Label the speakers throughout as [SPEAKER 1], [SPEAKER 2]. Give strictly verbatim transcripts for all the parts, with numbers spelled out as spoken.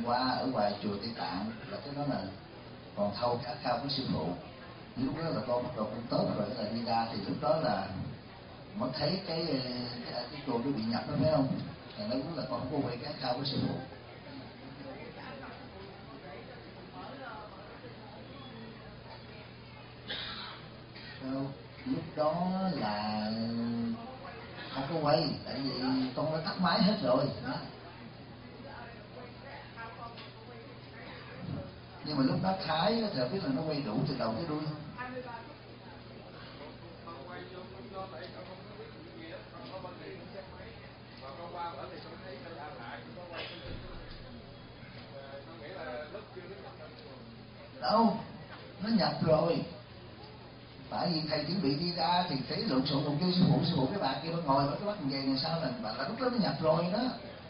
[SPEAKER 1] qua ở ngoài chùa Tây Tạng là cái đó là còn thâu cái ác khao của sư phụ. Lúc đó là con bắt đầu cũng tốt rồi, cái là đi ra thì lúc đó là mới thấy cái cái, cái cô nó bị nhập đó, phải không? Là nó cũng là con không có quay cái ác khao của sư phụ. Lúc đó là không có quay, tại vì con đã tắt máy hết rồi đó. Nhưng mà lúc đó Thái thì biết là nó quay đủ từ đầu tới đuôi không? Đâu, nó nhập rồi. Tại vì thầy chuẩn bị đi ra thì thấy lộn xộn còn kêu sư phụ, sư phụ cái bà kia nó ngồi với cái bắt về này sao là bà là lúc đó nó nhập rồi đó.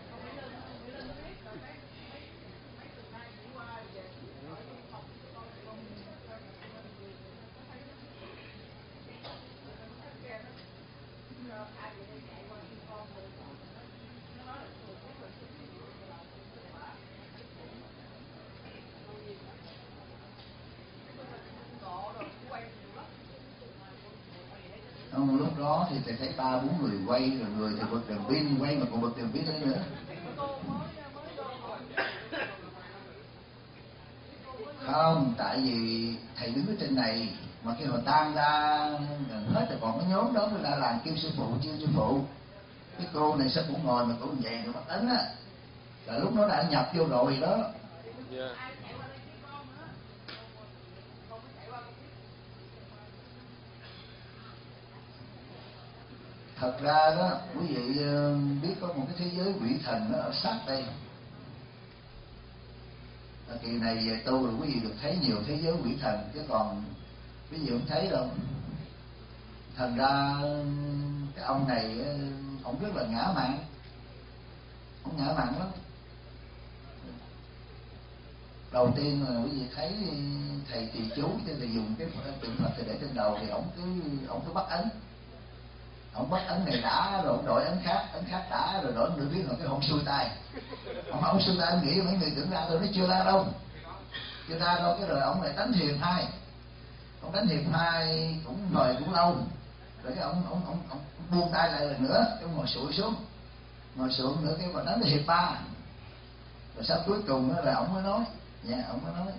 [SPEAKER 1] Không, lúc đó thì thầy thấy ba bốn người quay, rồi người thì bật đèn pin quay mà còn bật đèn pin lên nữa. Không, tại vì thầy đứng ở trên này mà khi mà tan ra gần hết rồi còn cái nhóm đó mới ra làm kêu sư phụ, kêu sư phụ. Cái cô này sao cũng ngồi mà cô về rồi bắt ấn á, là lúc nó đã nhập vô rồi đó. Yeah. Thật ra đó, quý vị biết có một cái thế giới quỷ thần nó ở sát đây. Kỳ này về tu rồi quý vị được thấy nhiều thế giới quỷ thần, chứ còn quý vị không thấy đâu. Thành ra cái ông này ông rất là ngã mạn, ông ngã mạn lắm. Đầu tiên là quý vị thấy thầy trì chú cho thầy dùng cái tượng Phật thầy để trên đầu thì ông cứ ông cứ bắt ấn. Ông bắt ấn này đã rồi ông đổi ấn khác, ấn khác đã rồi đổi nửa tiếng rồi cái ông xuôi tay. Ông ông xuôi tay ông nghĩ mấy người tưởng ra tôi nói chưa ra đâu, chưa ra đâu. Cái rồi ông lại đánh thiền hai, ông đánh thiền hai cũng ngồi cũng lâu rồi cái ông ông ông, ông buông tay lại lần nữa, cái ngồi sụi xuống, ngồi xuống nữa cái còn đánh thiền ba. Rồi sau cuối cùng đó là ông mới nói, dạ ông mới nói.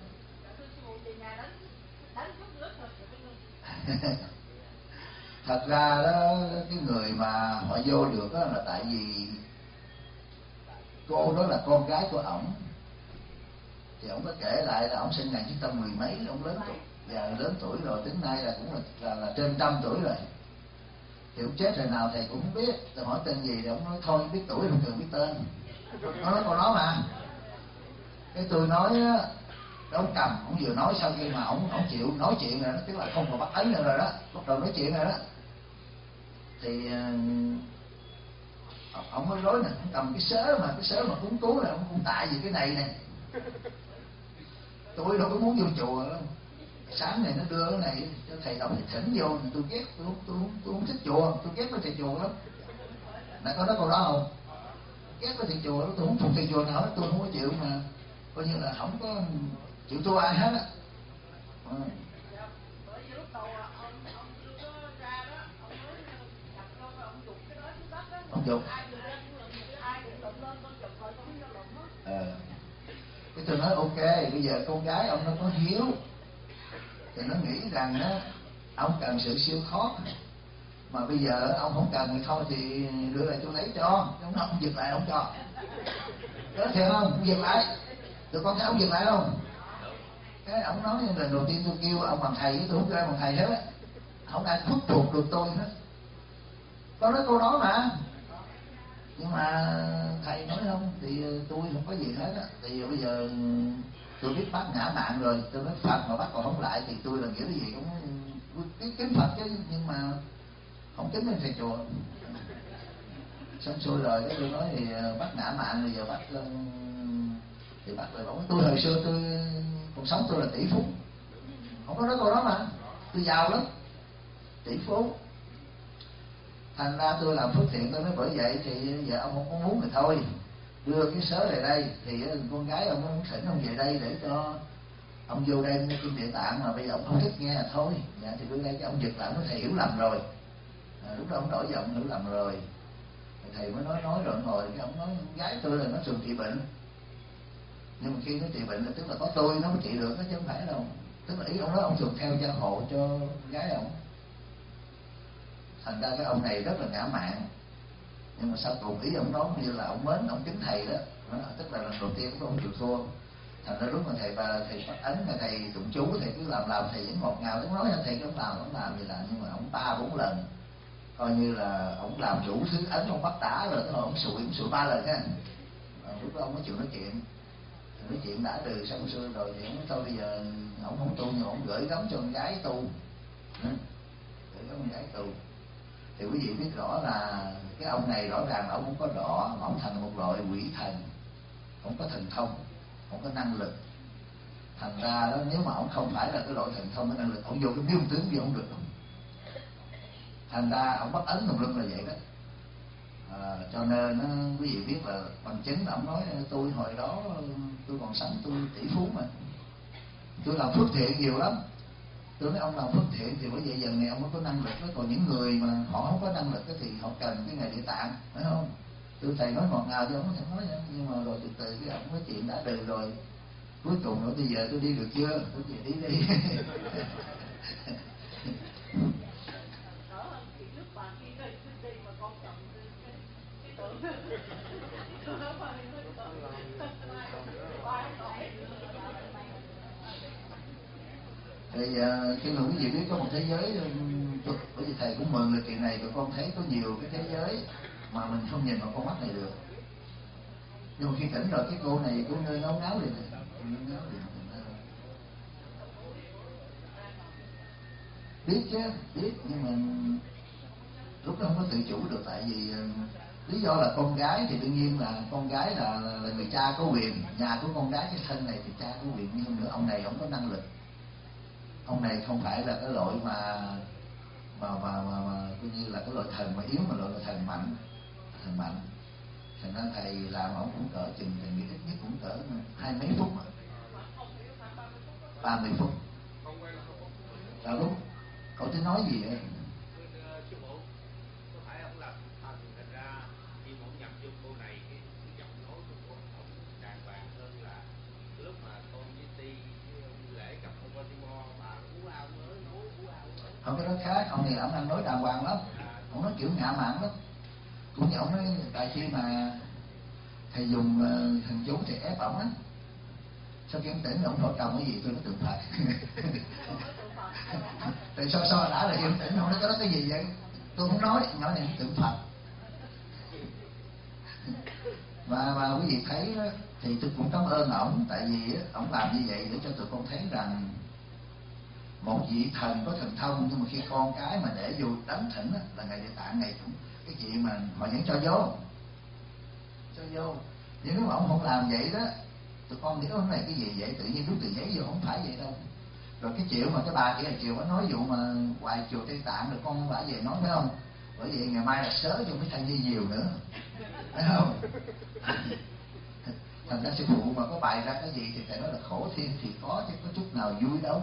[SPEAKER 1] Thật ra đó, cái người mà họ vô được đó là tại vì cô đó là con gái của ổng. Thì ổng có kể lại là ổng sinh ngày chín trăm mười mấy, ổng lớn tuổi, và lớn tuổi rồi, đến nay là cũng là, là, là trên trăm tuổi rồi. Thì ổng chết rồi nào thầy cũng không biết. Tôi hỏi tên gì thì ổng nói thôi biết tuổi không cần biết tên. Nó nói câu đó mà. Cái tôi nói á, ông cầm, ông vừa nói sau khi mà ổng ổng chịu nói chuyện rồi đó, tức là không còn bắt ấn nữa rồi đó, bắt đầu nói chuyện rồi đó. Thì uh, ông mới nói nè, ông cầm cái sớ mà cái sớ mà cúng cú là ông cũng tại vì cái này nè. Tôi đâu có muốn vô chùa đâu. Sáng này nó đưa cái này cho thầy đọc thầy thỉnh vô, tôi ghét, tôi không tôi, tôi không thích chùa, tôi ghét với thầy chùa lắm. Nãy có nói câu đó không? Ghét với thầy chùa lắm, tôi không phục thầy chùa nào, tôi không có chịu mà coi như là không có chịu thua ai hết á. Ừ. Ông dục. Ờ. Cái tôi nói ok, bây giờ con gái ông nó có hiếu thì nó nghĩ rằng á ông cần sự siêu thoát, mà bây giờ ông không cần thì thôi thì đưa lại tôi lấy cho, ông không giật lại ông cho. Đó thiệt không? Ông giật lại. Tụi con thấy ông giật lại không? Cái ông nói lần đầu tiên tôi kêu ông bằng thầy, tôi không kêu ông bằng thầy hết á, không ai thuyết phục được tôi hết. Tôi nói câu đó mà. Nhưng mà thầy nói không thì tôi không có gì hết á. Thì bây giờ tôi biết bác ngã mạng rồi, tôi nói Phật mà bác còn không lại thì tôi là nghĩa cái gì cũng kính kính Phật chứ, nhưng mà không kính lên thầy chùa. Xong xuôi rồi cái tôi nói thì bác ngã mạng bây giờ bác thì bác lại bảo tôi hồi xưa tôi cuộc sống tôi là tỷ phú, không có nói câu đó mà, tôi giàu lắm, tỷ phú. Thành ra tôi làm phước thiện, tôi nói bởi vậy thì giờ ông không có muốn thì thôi, đưa cái sớ về đây thì con gái ông ông thỉnh ông về đây để cho ông vô đây nghe kinh Địa Tạng, mà bây giờ ông không thích nghe là thôi. Dạ thì đưa đây cái ông giật lại, nói thầy hiểu lầm rồi. À, lúc đó ông đổi giọng hiểu lầm rồi. Thầy mới nói nói rồi ngồi cái ông nói con gái tôi là nó thường trị bệnh, nhưng mà khi nó trị bệnh là tức là có tôi nó mới trị được đó, chứ không phải đâu. Tức là ý ông nói ông thường theo gia hộ cho gái ông. Thành ra cái ông này rất là ngã mạn, nhưng mà sau cùng ý ông nói như là ông mến ông kính thầy đó, đó tức là lần đầu tiên của ông chịu thua. Thành ra lúc mà thầy bà thầy phát ấn mà thầy tụng chú, thầy cứ làm làm thầy vẫn ngọt ngào, cứ nói thầy cứ làm ông làm vậy là, nhưng mà ông ba bốn lần coi như là ông làm đủ thứ ấn, ông bắt tả rồi, tức là ông sụi ông sụi ba lần á. Lúc đó ông mới chịu nói chuyện, nói chuyện đã từ sâu xưa rồi thì ông nói thôi bây giờ ông không tu, nhưng ông gửi gắm cho con gái tu, gửi gắm con gái tu. Thì quý vị biết rõ là cái ông này rõ ràng là ông không có đọ, mà ông thành một loại quỷ thần, không có thần thông, không có năng lực. Thành ra đó, nếu mà ông không phải là cái loại thần thông cái năng lực, ông vô cái miêu tướng gì ông được không? Thành ra ông bắt ấn tùm lum là vậy đó. À, cho nên đó, quý vị biết là bằng chứng là ông nói tôi hồi đó tôi còn sống tôi tỷ phú mà, tôi làm phước thiện nhiều lắm. Tôi nói ông làm phước thiện thì bởi vậy giờ này ông mới có năng lực đó. Còn những người mà họ không có năng lực thì họ cần cái ngày Địa Tạng, phải không? Tôi thầy nói ngọt ngào cho ông không nói nữa. Nhưng mà rồi từ từ cái ông nói chuyện đã đời rồi, cuối cùng nói bây giờ tôi đi được chưa, tôi về đi đi. Thì uh, khi mà quý vị biết có một thế giới, bởi vì thầy cũng mừng là kỳ này tụi con thấy có nhiều cái thế giới mà mình không nhìn vào con mắt này được. Nhưng mà khi tỉnh rồi cái cô này cô nơi nấu náo liền này, nấu liền. Biết chứ, biết, nhưng mà lúc đó không có tự chủ được. Tại vì uh, lý do là con gái thì đương nhiên là con gái là, là, là người cha có quyền, nhà của con gái cái thân này thì cha có quyền, nhưng nữa ông này không có năng lực. Ông này không phải là cái loại mà mà mà mà, mà coi như là cái loại thần mà yếu, mà loại là thần mạnh, thần mạnh. Thành ra thầy làm ông cũng cỡ chừng, thầy nghĩ ít nhất cũng cỡ hai mấy phút, ba mươi phút. Là lúc cậu tính nói gì vậy? Không, cái đó khác. Ông này ông đang nói đàng hoàng lắm, ông nói kiểu ngạ mạn lắm. Cũng như ông nói tại khi mà thầy dùng uh, thần chú thì ép ổng á, sau khi ông tỉnh ông thổi trồng cái gì tôi nói tượng Phật. Tại so so đã là khi ông tỉnh ông nói cái đó cái gì vậy, tôi không nói, nói này tượng Phật. Và mà quý vị thấy đó, thì tôi cũng cảm ơn ổng, tại vì ổng làm như vậy để cho tụi con thấy rằng một vị thần có thần thông, nhưng mà khi con cái mà để vô đánh thỉnh á, là ngày Địa Tạng này cũng cái chuyện mà họ vẫn cho vô, cho vô. Nhưng nếu mà ông không làm vậy đó, tụi con nghĩ ông này cái gì vậy, tự nhiên rút tờ giấy vô, không phải vậy đâu. Rồi cái triệu mà cái bà kia là triệu có nói vụ mà hoài chùa Tây Tạng rồi con bả về nói phải không? Bởi vì ngày mai là sớ cho mấy thằng đi nhiều nữa, phải không? Thành ra sư phụ mà có bày ra cái gì thì phải nói là khổ thiên thì có, chứ có chút nào vui đâu.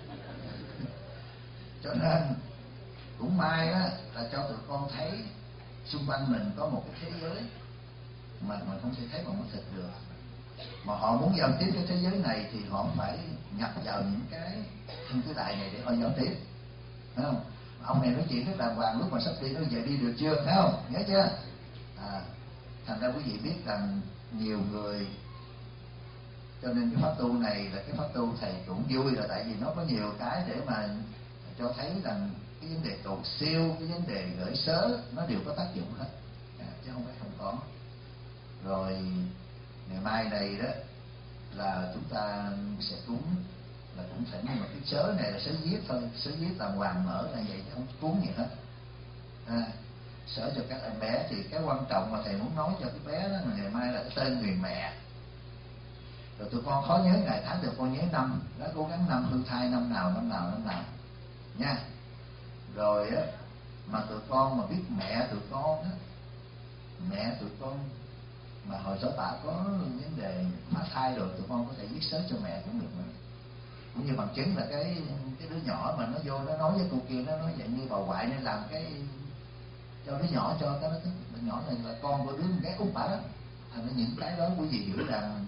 [SPEAKER 1] Cho nên cũng may á là cho tụi con thấy xung quanh mình có một cái thế giới mà mình không thể thấy bằng mắt thịt được. Mà họ muốn giao tiếp cái thế giới này thì họ phải nhập vào những cái thiên cái đại này để họ giao tiếp, phải không? Ông này nói chuyện rất là hoàng, lúc mà sắp đi nói về đi được chưa, phải không? Nhớ chưa? À, thành ra quý vị biết rằng nhiều người, cho nên cái pháp tu này là cái pháp tu thầy cũng vui, là tại vì nó có nhiều cái để mà cho thấy rằng cái vấn đề cầu siêu, cái vấn đề gửi sớ nó đều có tác dụng hết, à, chứ không phải không có. Rồi ngày mai này đó là chúng ta sẽ cúng, là cũng phải, nhưng mà cái sớ này là sớ viết thôi, sớ viết làm hoàng mở là vậy chứ không cúng gì hết. À, sớ cho các em bé thì cái quan trọng mà thầy muốn nói cho cái bé đó là ngày mai là cái tên người mẹ. Rồi tụi con khó nhớ ngày tháng, tụi con nhớ năm, đã cố gắng năm hư thai năm nào năm nào năm nào nha. Rồi á mà tụi con mà biết mẹ tụi con á, mẹ tụi con Mà hồi đó bà có vấn đề phá thai rồi, tụi con có thể viết sớm cho mẹ cũng được nữa. Cũng như bằng chứng là cái cái đứa nhỏ mà nó vô nó nói với cô kia, nó nói dạng như bà ngoại nên làm cái cho đứa nhỏ, cho cái đứa nhỏ này là con của đứa gái út bà đó. Thành ra những cái đó quý vị hiểu rằng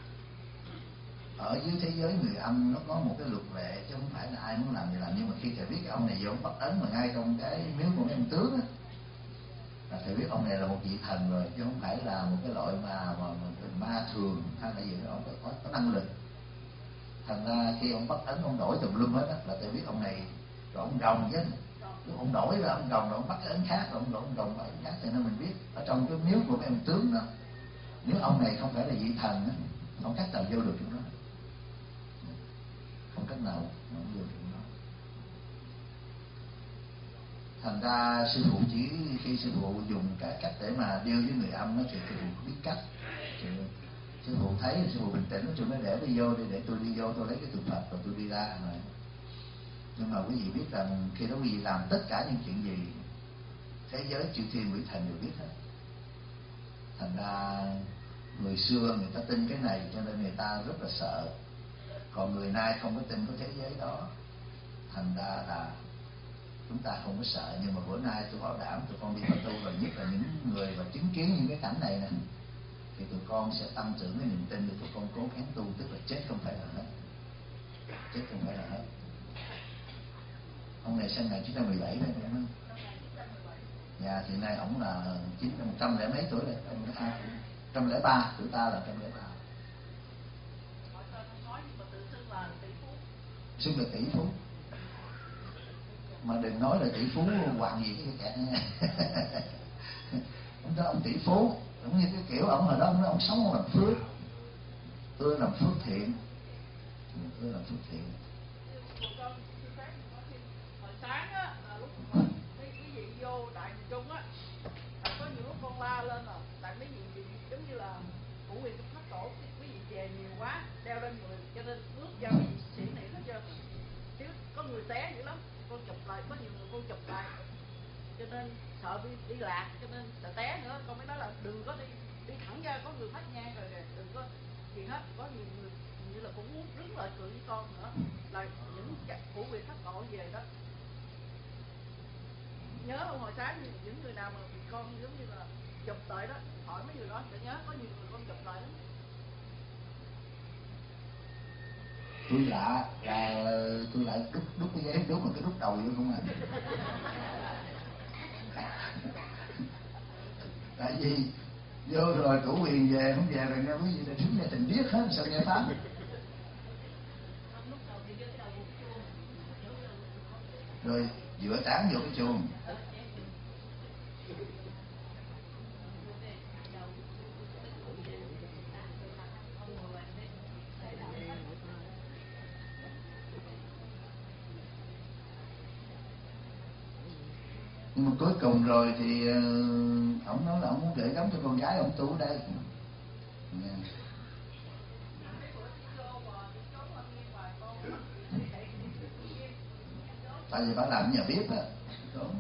[SPEAKER 1] ở dưới thế giới người âm nó có một cái luật lệ, chứ không phải là ai muốn làm gì làm. Nhưng mà khi thầy biết cái ông này vô bắt ấn mà ngay trong cái miếu của mấy ông tướng á, là thầy biết ông này là một vị thần rồi, chứ không phải là một cái loại mà mà, mà ma thường hay là gì đó. Ông có, có năng lực. Thành ra khi ông bắt ấn ông đổi tùm lum hết á, là thầy biết ông này rồi ông gồng chứ. Lúc ông đổi ra ông gồng rồi ông bắt cái ấn khác, rồi ông đổi ông gồng bắt ấn khác, thì nên mình biết ở trong cái miếu của mấy ông tướng đó, nếu ông này không phải là vị thần á, không cách nào vô được trong đó, không cách nào nó vô được trong đó. Thành ra sư phụ chỉ khi sư phụ dùng cái cách để mà điêu với người âm đó, thì sư phụ biết cách. Thì sư phụ thấy sư phụ bình tĩnh, sư mới để đi vô đi, để tôi đi vô tôi lấy cái tượng Phật rồi tôi đi ra rồi. Nhưng mà quý vị biết rằng khi đó quý vị làm tất cả những chuyện gì thế giới chư thiên quỷ thần đều biết hết. Thành ra người xưa người ta tin cái này cho nên người ta rất là sợ. Còn người nay không có tin có thế giới đó, thành ra là chúng ta không có sợ. Nhưng mà bữa nay tôi bảo đảm tụi con đi vào tu rồi, nhất là những người mà chứng kiến những cái cảnh này nè, thì tụi con sẽ tăng trưởng cái niềm tin để tụi con cố gắng tu. Tức là chết không phải là hết, chết không phải là hết. Ông này sinh ngày một chín một bảy đấy phải không? Dạ thì nay ổng là chín một trăm lẻ mấy tuổi rồi, ông một trăm lẻ ba, tuổi ta là một trăm lẻ ba. Xưng là tỷ phú, mà đừng nói là tỷ phú hoàng gì cái kẹt nha. Ông đó ông tỷ phú, cũng như cái kiểu ông hồi đó ông nói ông sống ông làm phước, ưa làm phước thiện, ưa làm phước thiện.
[SPEAKER 2] Hồi sáng á là lúc mà quý vị vô đại miền Trung á, có nhiều lúc con la lên rồi, tại mấy vị giống như là cụ quyền thất tổ, quý vị về nhiều quá đeo lên người, cho nên bước ra quý vị xỉ nỉ hết trơn. Chứ có người té dữ lắm, con chụp lại, có nhiều người con chụp lại, cho nên sợ đi, đi lạc, cho nên sợ té nữa. Con mới nói là đừng có đi đi thẳng ra, có người phát nhang rồi đừng có gì hết. Có nhiều người như là cũng muốn đứng lại cười với con nữa, là những cụ quyền thất tổ về đó. Nhớ ông hồi sáng những người nào mà bị con giống như là chụp lại đó, hỏi mấy người đó sẽ nhớ, có nhiều người con chụp lại đó.
[SPEAKER 1] Tôi lạ là tôi lại đút đút cái giấy đút mà cái đút đầu vô không à. Tại vì vô rồi chủ quyền về không về rồi nghe quý vị là chúng nhà tình biết hết sao nghe pháp. Rồi dựa trán vô cái chuồng. Nhưng mà cuối cùng rồi thì uh, ổng nói là ổng muốn gửi gắm cho con gái ổng tu ở đây. Yeah. Tại vì bà làm nhà bếp á. Đúng.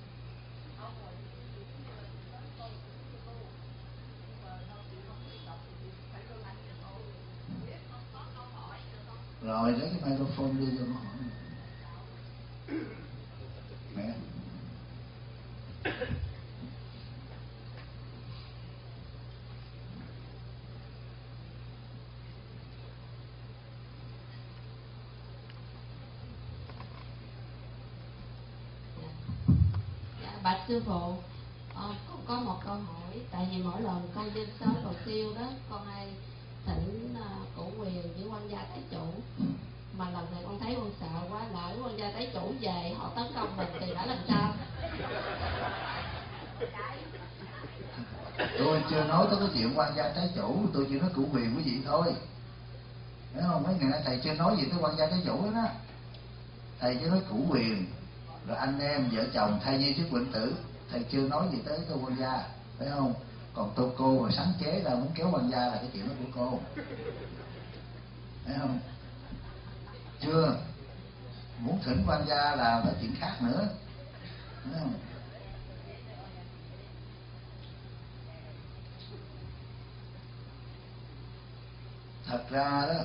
[SPEAKER 1] Rồi lấy cái microphone đi cho nó hỏi. Mẹ.
[SPEAKER 3] Bạch sư phụ, ờ, con có một câu hỏi. Tại vì mỗi lần con đi tới cầu siêu đó, con hay thỉnh uh, cụ quyền với quan gia tái chủ. Mà lần này con thấy con sợ quá, lỡ quan gia tái chủ về họ tấn công mình thì đã làm sao?
[SPEAKER 1] Tôi chưa nói tới cái chuyện quan gia tái chủ, tôi chỉ nói cụ quyền quý vị thôi. Thấy không? Mấy ngày nay thầy chưa nói gì tới quan gia tái chủ đó, đó. Thầy chỉ nói cụ quyền, rồi anh em vợ chồng thay như chức quỳnh tử, thầy chưa nói gì tới tôi quan gia, phải không? Còn tôi cô mà sáng chế ra muốn kéo quan gia là cái chuyện đó của cô, phải không? Chưa. Muốn thỉnh quan gia là phải chuyện khác nữa, phải không? Thật ra đó,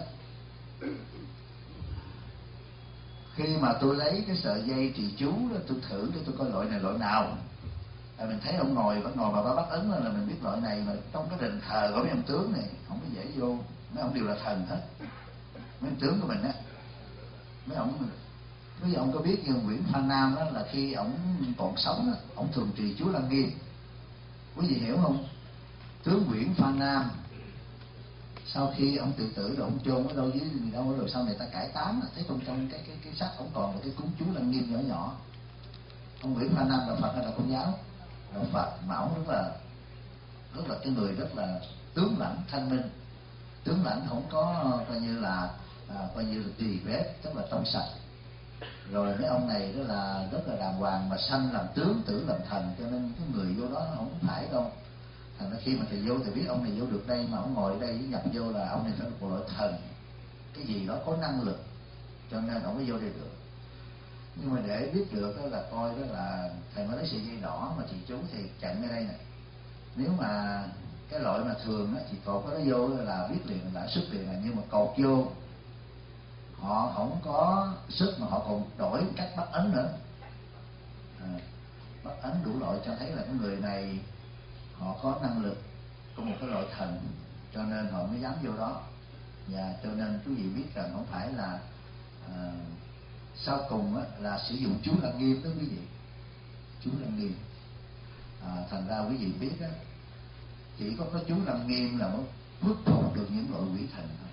[SPEAKER 1] khi mà tôi lấy cái sợi dây trì chú đó, tôi thử để tôi coi loại này loại nào. À, mình thấy ông ngồi vẫn ngồi mà ba bắt ấn là mình biết loại này, mà trong cái đền thờ của mấy ông tướng này không có dễ vô, mấy ông đều là thần hết, mấy ông tướng của mình á, mấy ông mình. Bây giờ ông có biết như Nguyễn Phan Nam đó, là khi ông còn sống đó, ông thường trì chú Lăng Nghiêm. Quý vị hiểu không? Tướng Nguyễn Phan Nam sau khi ông tự tử rồi ông chôn ở đâu dưới gì đâu rồi sau này ta cải táng, thấy trong trong cái cái cái xác ông còn một cái cúng chú Lăng Nghiêm nhỏ nhỏ. Ông Nguyễn Phan Nam là Phật hay là Công giáo? Là Phật, mà ông rất là rất là cái người rất là tướng lãnh thanh minh, tướng lãnh không có coi như là à, coi như là tỳ vết, tức là trong sạch. Rồi mấy ông này đó là rất là đàng hoàng, mà sanh làm tướng tử làm thần, cho nên cái người vô đó nó không phải đâu. Thành ra khi mà thầy vô thầy biết ông này vô được đây, mà ông ngồi ở đây nhập vô là ông này phải là một loại thần, cái gì đó có năng lực, cho nên ông mới vô đây được. Nhưng mà để biết được đó là coi đó là thầy mới lấy sợi dây đỏ mà chị chú thì chặn ở đây này. Nếu mà cái loại mà thường á thì cột có nó vô là biết liền là sức liền, là nhưng mà cột vô họ không có sức mà họ còn đổi cách bắt ấn nữa. À, bắt ấn đủ loại cho thấy là cái người này họ có năng lực, có một cái loại thần, cho nên họ mới dám vô đó. Và cho nên quý vị biết rằng không phải là à, sau cùng á, là sử dụng chú Lăng Nghiêm đó quý vị, chú Lăng Nghiêm. À, thành ra quý vị biết á, chỉ có cái chú Lăng Nghiêm là mới bước phục được những loại quỷ thần thôi.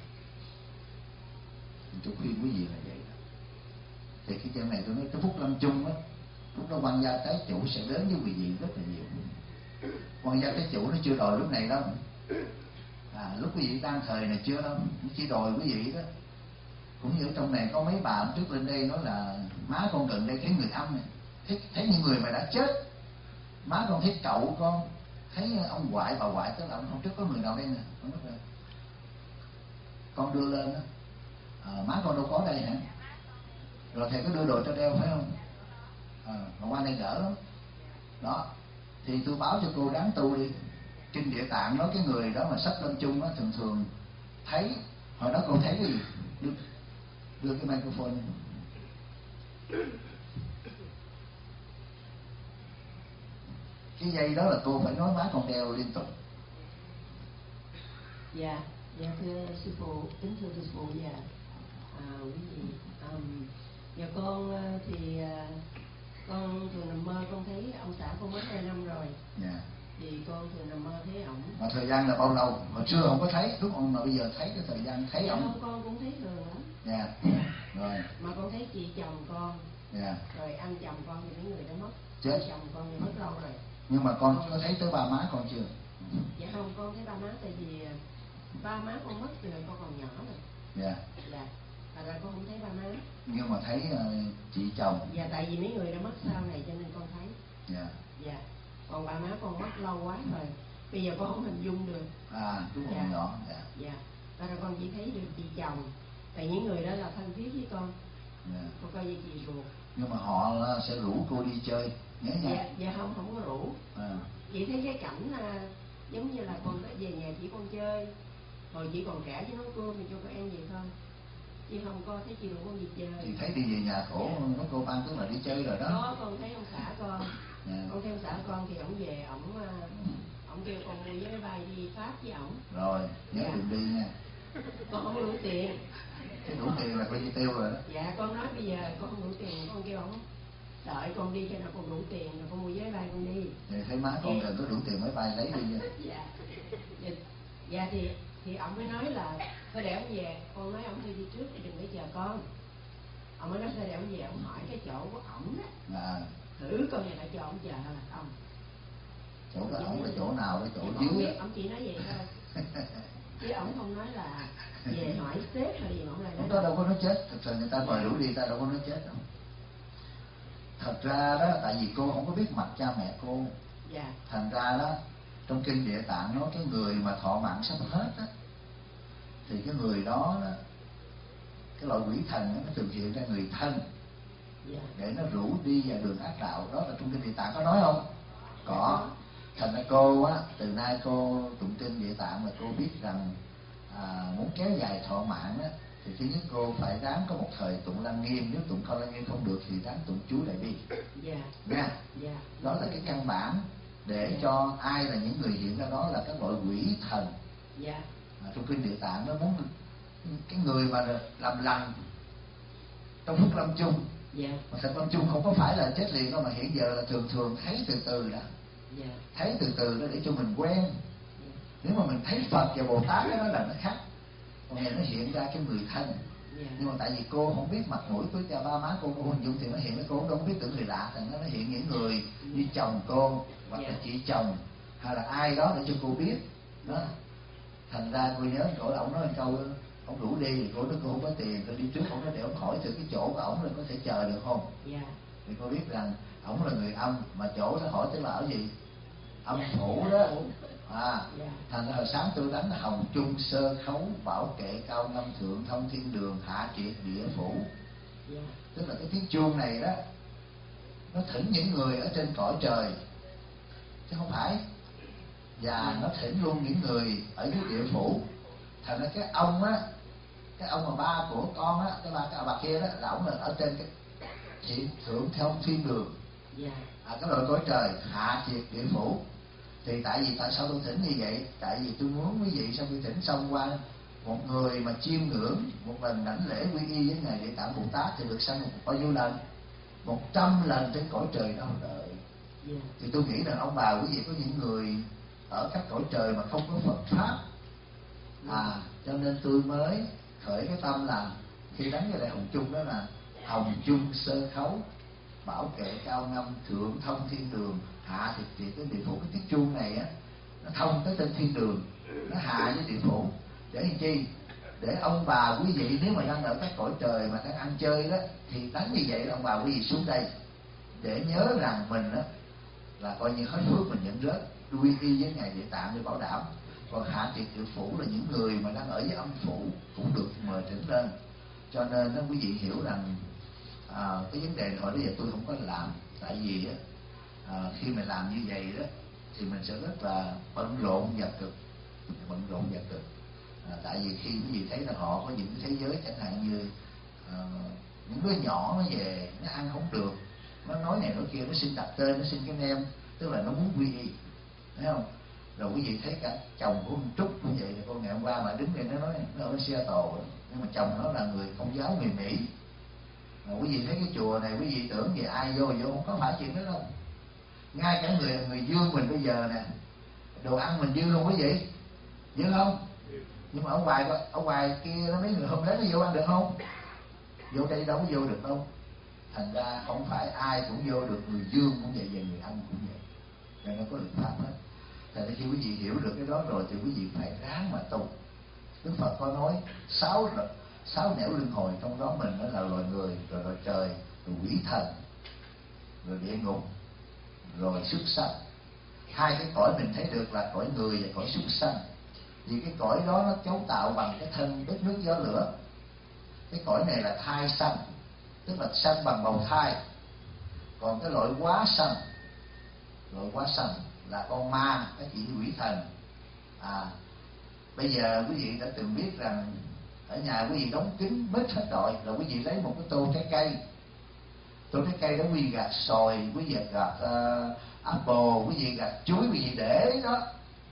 [SPEAKER 1] Tôi khuyên quý vị là vậy đó. Thì cái chuyện này tôi nói cái phút lâm chung á, lúc đó quan gia tái chủ sẽ đến với quý vị rất là nhiều. Quan gia tái chủ nó chưa đòi lúc này đâu, à, lúc quý vị đang thời này chưa đâu, nó chỉ đòi quý vị đó. Cũng như ở trong này có mấy bà hôm trước lên đây nói là má con gần đây thấy người âm này, thấy, thấy những người mà đã chết. Má con thấy cậu con, thấy ông ngoại bà ngoại, tức là ông hôm trước có người nào đây nè, con nói là con đưa lên đó. À, má con đâu có đây hả? Rồi thầy có đưa đồ cho đeo phải không? À, mà qua đây đỡ lắm. Đó, thì tôi báo cho cô đáng tu đi. Kinh Địa Tạng nói cái người đó mà sắp lâm chung á, thường thường thấy, hồi đó cô thấy cái gì? Đưa, đưa cái microphone. Cái dây đó là cô phải nói má con đeo liên tục.
[SPEAKER 4] Dạ, dạ thưa sư phụ, kính thưa sư phụ. Dạ, à, quý vị, um, dạ con thì con thường nằm mơ con thấy ông xã con mất hai năm rồi.
[SPEAKER 1] Dạ.
[SPEAKER 4] Thì con thường nằm mơ thấy ổng.
[SPEAKER 1] Mà thời gian là bao lâu? Hồi xưa không có thấy đúng không? Mà bây giờ thấy cái thời gian thấy
[SPEAKER 4] dạ,
[SPEAKER 1] ổng.
[SPEAKER 4] Không, con cũng thấy thường lắm.
[SPEAKER 1] Dạ.
[SPEAKER 4] Dạ.
[SPEAKER 1] Rồi.
[SPEAKER 4] Mà con thấy chị chồng con. Dạ. Rồi anh chồng con thì mấy người đã mất. Chết. Anh chồng con thì mất lâu rồi.
[SPEAKER 1] Nhưng mà con có thấy tới ba má con chưa?
[SPEAKER 4] Dạ không, con thấy ba má, tại vì ba má con mất từ con còn nhỏ rồi.
[SPEAKER 1] Dạ.
[SPEAKER 4] Dạ. Thật ra con không thấy ba má.
[SPEAKER 1] Nhưng mà thấy uh, chị chồng.
[SPEAKER 4] Dạ, tại vì mấy người đã mất sau này cho nên con thấy.
[SPEAKER 1] Dạ.
[SPEAKER 4] Dạ. Còn ba má con mất lâu quá rồi, bây giờ con không hình dung được.
[SPEAKER 1] À, đúng rồi. Dạ. Nhỏ. Dạ.
[SPEAKER 4] Dạ. Thật ra con chỉ thấy được chị chồng, tại những người đó là thân thiết với con. Dạ. Con coi như chị ruột.
[SPEAKER 1] Nhưng mà họ sẽ rủ cô đi chơi, nhớ nha.
[SPEAKER 4] Dạ, dạ không, không có rủ. À. Chị thấy cái cảnh là giống như là con về nhà chỉ con chơi, hồi chị còn trẻ chứ nấu cơm thì cho con ăn vậy thôi, chứ không có thấy chị rủ con đi chơi.
[SPEAKER 1] Thì thấy đi về nhà khổ, dạ. Có cô Phan tức là đi chơi rồi đó.
[SPEAKER 4] Có, con thấy ông xã con. Dạ. Con thấy ông xã con thì ổng về, ổng ừ. ổng kêu con mua vé máy bay đi Pháp với ổng.
[SPEAKER 1] Rồi, nhớ
[SPEAKER 4] dạ.
[SPEAKER 1] đừng đi nha.
[SPEAKER 4] Con không đủ tiền.
[SPEAKER 1] Cái đủ tiền là coi như tiêu rồi đó.
[SPEAKER 4] Dạ, con nói bây giờ con không đủ tiền, con kêu ổng đợi con đi cho nào con đủ tiền rồi con mua vé máy bay con đi.
[SPEAKER 1] Vậy thấy má con cần có đủ tiền máy bay lấy đi nha.
[SPEAKER 4] Dạ. Dạ, dạ thì thì ổng mới nói là thôi để ổng về, con nói ổng đi đi trước thì đừng có chờ con. Ông mới nói thôi để ổng về, ổng hỏi cái chỗ của ổng đó. À. Thử coi người ta cho ổng chờ hay là không.
[SPEAKER 1] Chỗ đó ổng là chỗ nào, cái chỗ
[SPEAKER 4] dưới ổng chỉ nói vậy thôi. Chứ ổng không nói là về hỏi sếp hay gì mà ổng lại nói.
[SPEAKER 1] Đó đâu có nói chết, thực sự người ta mời rủ đi ta đâu có nói chết đâu. Thật ra đó, tại vì cô không có biết mặt cha mẹ cô. Dạ. Thành ra đó, trong kinh Địa Tạng nói cái người mà thọ mạng sắp hết á, thì cái người đó, đó cái loại quỷ thần đó, nó thực hiện ra người thân. Dạ. Để nó rủ đi vào đường ác đạo. Đó là trong kinh Địa Tạng có nói không? Có. Thành ra cô á, từ nay cô tụng kinh Địa Tạng là cô biết rằng à, muốn kéo dài thọ mạng á, thì thứ nhất cô phải ráng có một thời tụng Lăng Nghiêm. Nếu tụng câu Lăng Nghiêm không được thì ráng tụng chú Đại Bi.
[SPEAKER 4] Dạ.
[SPEAKER 1] Nha.
[SPEAKER 4] Dạ.
[SPEAKER 1] Đó là cái căn bản để
[SPEAKER 4] Dạ.
[SPEAKER 1] cho ai là những người hiện ra đó là các loại quỷ thần.
[SPEAKER 4] Dạ.
[SPEAKER 1] À, trong kinh Địa Tạng nó muốn cái người mà làm lành trong lúc lâm chung.
[SPEAKER 4] Dạ.
[SPEAKER 1] Mà thật lâm chung không có phải là chết liền đâu, mà hiện giờ là thường thường thấy từ từ đã.
[SPEAKER 4] Dạ.
[SPEAKER 1] Thấy từ từ đó để cho mình quen. Nếu mà mình thấy Phật và Bồ Tát đó là nó khác. Còn này nó hiện ra cái người thân.
[SPEAKER 4] Yeah.
[SPEAKER 1] Nhưng mà tại vì cô không biết mặt mũi của cha ba má cô, cô hình dung thì nó hiện với cô, đâu có biết tưởng người lạ, thành nó hiện những người như chồng cô hoặc yeah. là chị chồng hay là ai đó để cho cô biết đó. Thành ra cô nhớ cổ ổng nói một câu, ông rủ đi thì cô nói cô không có tiền, tôi đi trước ổng nói để ổng hỏi thử cái chỗ của ổng là có thể chờ được không.
[SPEAKER 4] Yeah.
[SPEAKER 1] Thì cô biết rằng ổng là người âm, mà chỗ nó hỏi tức là ở gì, âm phủ đó. À, thành ra hồi sáng tôi đánh hồng trung sơ khấu bảo kệ cao ngâm thượng thông thiên đường hạ triệt địa phủ. Yeah. Tức là cái tiếng chuông này đó nó thỉnh những người ở trên cõi trời chứ không phải, và yeah. nó thỉnh luôn những người ở dưới địa phủ. Thành ra cái ông á, cái ông mà ba của con á, cái ba cái bà kia đó là ông là ở trên cái thiện thượng thông thiên đường. Yeah. À, cái loại cõi trời hạ triệt địa phủ. Thì tại vì tại sao tôi thỉnh như vậy? Tại vì tôi muốn quý vị sau khi thỉnh xong qua một người mà chiêm ngưỡng một lần đảnh lễ quy y với ngài Địa Tạng Bồ Tát thì được sanh một bao nhiêu lần? Một trăm lần trên cõi trời đâu đợi. Yeah. Thì tôi nghĩ rằng ông bà quý vị có những người ở các cõi trời mà không có Phật pháp. À, cho nên tôi mới khởi cái tâm là khi đánh cái đại hồng chung đó là hồng chung sơ khấu bảo kệ cao ngâm thượng thông thiên đường hạ thì thì cái địa phủ. Cái tiếng chuông này á nó thông tới tên thiên đường, nó hạ với địa phủ để làm chi? Để ông bà quý vị nếu mà đang ở các cõi trời mà đang ăn chơi đó thì đánh như vậy, ông bà quý vị xuống đây để nhớ rằng mình á là coi như hết phước mình nhận rớt, quy y với ngài Địa Tạng để bảo đảm. Còn hạ triệt địa phủ là những người mà đang ở với âm phủ cũng được mời thỉnh lên. Cho nên đó quý vị hiểu rằng à, cái vấn đề hồi đó giờ tôi không có làm, tại vì á à, khi mà làm như vậy đó thì mình sẽ rất là bận rộn và cực, bận rộn và cực. À, tại vì khi quý vị thấy là họ có những thế giới chẳng hạn như à, những đứa nhỏ nó về nó ăn không được, nó nói này nói kia, nó xin đặt tên, nó xin cái nem, tức là nó muốn quy y, thấy không? Rồi quý vị thấy cả chồng của ông Trúc như vậy, thì con ngày hôm qua mà đứng đây nó nói nó ở Seattle, nhưng mà chồng nó là người Công giáo người Mỹ. Mà quý vị thấy cái chùa này quý vị tưởng về ai vô vô không có phải chuyện đó đâu. Ngay cả người người dương mình bây giờ nè, đồ ăn mình dư luôn quý vị, dư không? Nhưng mà ở ngoài ở ngoài kia nó mấy người hôm đấy nó vô ăn được không? Vô đây đâu có vô được đâu. Thành ra không phải ai cũng vô được, người dương cũng vậy, về người âm cũng vậy, nên nó có luật pháp hết. Thành ra khi quý vị hiểu được cái đó rồi thì quý vị phải ráng mà tu. Đức Phật có nói sáu sáu nẻo luân hồi, trong đó mình đó là loài người, rồi loài trời, rồi quỷ thần, rồi địa ngục, rồi súc sanh. Hai cái cõi mình thấy được là cõi người và cõi súc sanh. Vì cái cõi đó nó cấu tạo bằng cái thân đất nước gió lửa. Cái cõi này là thai sanh, tức là sanh bằng bào thai. Còn cái loại quá sanh, loại quá sanh là con ma, cái chỉ quỷ thần. À, bây giờ quý vị đã từng biết rằng ở nhà quý vị đóng kín bếp hết rồi, rồi quý vị lấy một cái tô trái cây, tô trái cây đó quý vị gạt xoài, quý vị gạt uh, apple, quý vị gạt chuối, quý vị để đó,